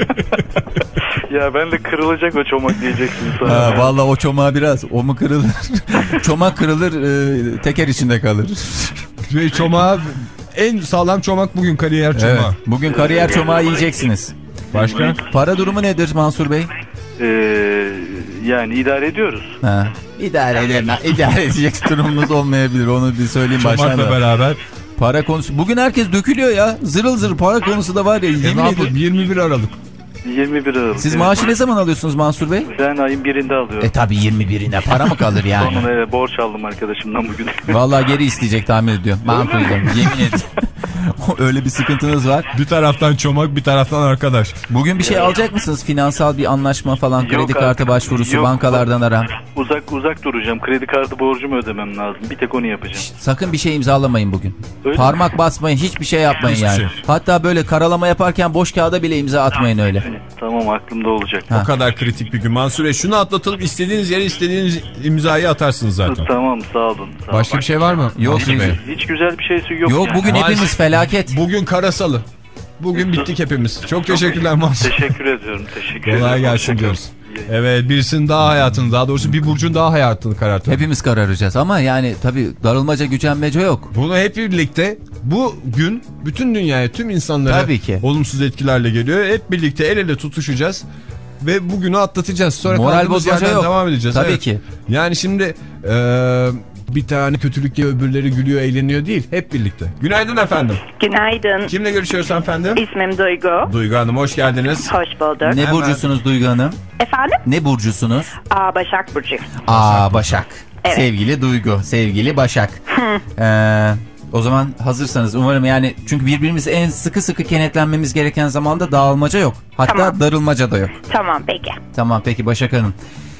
Ya ben de kırılacak o çomak diyeceksiniz.
Ha, vallahi o çomağı biraz, o mu kırılır? Çomak kırılır, e, teker içinde kalır.
Ve çomağı, en sağlam çomak bugün kariyer çomağı.
Evet, bugün kariyer çomağı yiyeceksiniz.
Başka?
Para durumu nedir Mansur Bey?
Ee, yani idare ediyoruz.
Ha. İdare edemem. İdare edecek durumumuz olmayabilir. Onu bir söyleyeyim baştan.
Çomakla beraber.
Para konusu. Bugün herkes dökülüyor ya. Zırıl zırıl para konusu da var ya.
E, yirmi bir Aralık.
yirmi bir Aralık.
Siz
evet.
maaşı ne zaman alıyorsunuz Mansur Bey?
Ben ayın birinde alıyorum.
E tabi yirmi birine para mı kalır yani?
Sonunda evet, borç aldım arkadaşımdan bugün.
Vallahi geri isteyecek tahmin ediyorum. Mansur Bey yemin ederim. Öyle bir sıkıntınız var.
Bir taraftan çomak, bir taraftan arkadaş.
Bugün bir şey alacak mısınız? Finansal bir anlaşma falan, kredi
Yok
kartı
abi,
başvurusu,
yok.
bankalardan aram.
Uzak uzak duracağım. Kredi kartı borcumu ödemem lazım. Bir tek onu yapacağım.
Şişt, sakın bir şey imzalamayın bugün.
Öyle
Parmak
mi?
basmayın, hiçbir şey yapmayın
Hiçbir
yani.
şey.
Hatta böyle karalama yaparken boş kağıda bile imza atmayın öyle.
Tamam, aklımda olacak.
Ha.
O kadar kritik bir gün. Mansur Bey, şunu atlatalım, istediğiniz yere istediğiniz imzayı atarsınız zaten.
Tamam, sağ olun. Sağ
Başka bir şey var mı?
Yok.
Hiç, hiç güzel bir şeysi yok.
Yok
yani.
bugün hepimiz felaket.
Bugün karasalı. Bugün bittik hepimiz. Çok teşekkürler Mansur.
Teşekkür ediyorum. Teşekkür ederim.
Kolay gelsin diyoruz. Evet, birisinin daha hayatını, daha doğrusu bir burcun daha hayatını karartıyor.
Hepimiz kararacağız ama yani tabii darılmaca gücenmece yok.
Bunu hep birlikte, bu gün bütün dünyaya, tüm insanlara
Tabii ki.
olumsuz etkilerle geliyor. Hep birlikte el ele tutuşacağız ve bugünü atlatacağız. Sonra
Moral bozmaca yok.
Devam edeceğiz.
Tabii
evet.
ki.
Yani şimdi e, bir tane kötülük ya öbürleri gülüyor, eğleniyor değil. Hep birlikte. Günaydın efendim.
Günaydın.
Kimle görüşüyoruz efendim?
İsmim Duygu.
Duygu Hanım, hoş geldiniz.
Hoş bulduk.
Ne
Hemen.
burcusunuz Duygu Hanım?
Efendim?
Ne burcusunuz?
Aa, Başak Burcu.
Aa Başak.
Evet.
Sevgili Duygu, sevgili Başak. ee, o zaman hazırsanız umarım yani, çünkü birbirimize en sıkı sıkı kenetlenmemiz gereken zamanda dağılmaca yok. Hatta
Tamam.
darılmaca da yok.
Tamam, peki.
Tamam peki Başak Hanım.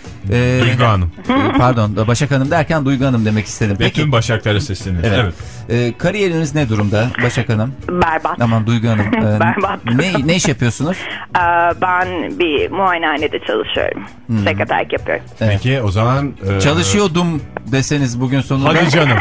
Ee,
Duygu Hanım.
Pardon, Başak Hanım derken Duygu Hanım demek istedim.
Ve
Peki.
tüm Başaklara sesleniyoruz.
Evet. Ee, kariyeriniz ne durumda Başak Hanım?
Berbat.
Aman Duygu Hanım. e,
Berbat.
Ne, ne iş yapıyorsunuz?
Aa, ben bir muayenehanede çalışıyorum.
Hmm.
Sekreterlik yapıyorum.
Evet.
Peki o zaman... E,
Çalışıyordum deseniz bugün sonunda.
Hadi canım.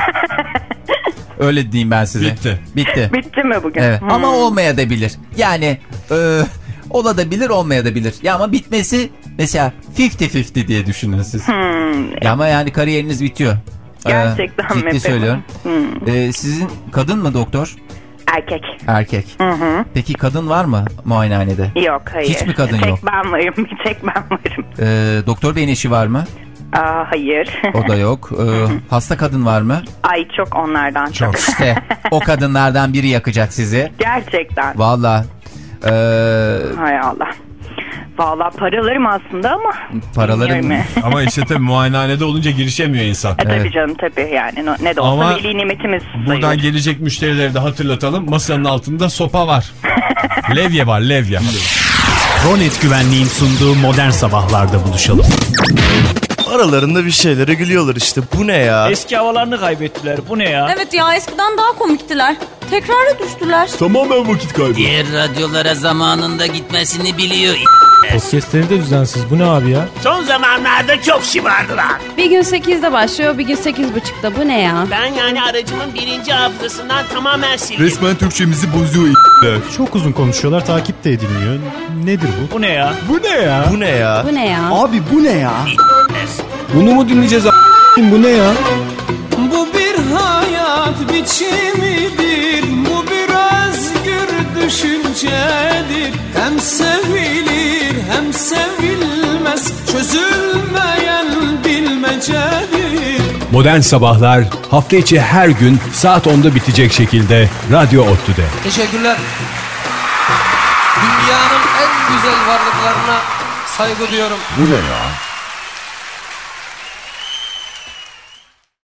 Öyle diyeyim ben size.
Bitti.
Bitti.
Bitti mi bugün?
Evet.
Hmm.
Ama olmayabilir. Yani e, olabilir, olmayabilir. Ya ama bitmesi mesela elli elli diye düşünün siz.
Hmm.
Ya ama yani kariyeriniz bitiyor.
Gerçekten
ee,
mi?
Ciddi söylüyorum.
Hmm.
Ee, sizin kadın mı doktor?
Erkek.
Erkek.
Hı hı.
Peki kadın var mı muayenehanede?
Yok, hayır.
Hiç mi kadın
tek
yok?
Tek ben varım. Bir tek ben varım.
Ee, doktor beyin eşi var mı?
Aa, hayır.
O da yok. Ee, hasta kadın var mı?
Ay, çok onlardan çok.
İşte o kadınlardan biri yakacak sizi.
Gerçekten.
Valla. Ee,
Hay Allah. Valla paralarım aslında ama.
Paralarım.
bilmiyorum.
Ama işte tabii muayenehanede olunca girişemiyor insan.
E, tabii
Evet.
canım, tabii yani no- ne de olsa
Ama
veli nimetimiz
Buradan
sayılır.
gelecek müşterileri de hatırlatalım. Masanın altında sopa var. Levye var, levye.
Ronet Güvenliğin sunduğu Modern Sabahlar'da buluşalım.
Aralarında bir şeylere gülüyorlar işte. Bu ne ya?
Eski havalarını kaybettiler. Bu ne ya?
Evet ya, eskiden daha komiktiler. Tekrara düştüler.
Tamamen vakit kaybı.
Diğer radyolara zamanında gitmesini biliyor.
Podcastleri de düzensiz. Bu ne abi ya?
Son zamanlarda çok şımardılar.
Bir gün sekizde başlıyor, bir gün sekiz buçukta. Bu ne ya?
Ben yani aracımın birinci hafızasından tamamen sildim.
Resmen Türkçemizi bozuyor.
Çok uzun konuşuyorlar, takip de edilmiyor. Nedir bu?
Bu ne ya?
Bu ne ya? Bu ne ya?
Bu ne ya?
Abi bu ne ya?
Bunu mu dinleyeceğiz a**? Bu ne ya?
Bu bir hayat biçimidir, bu bir özgür düşüncedir. Hem sevilir hem sevilmez, çözülmeyen bilmecedir.
Modern Sabahlar hafta içi her gün saat onda bitecek şekilde Radyo ODTÜ'de.
Teşekkürler. Dünyanın en güzel varlıklarına saygı duyuyorum.
Bu ne ya?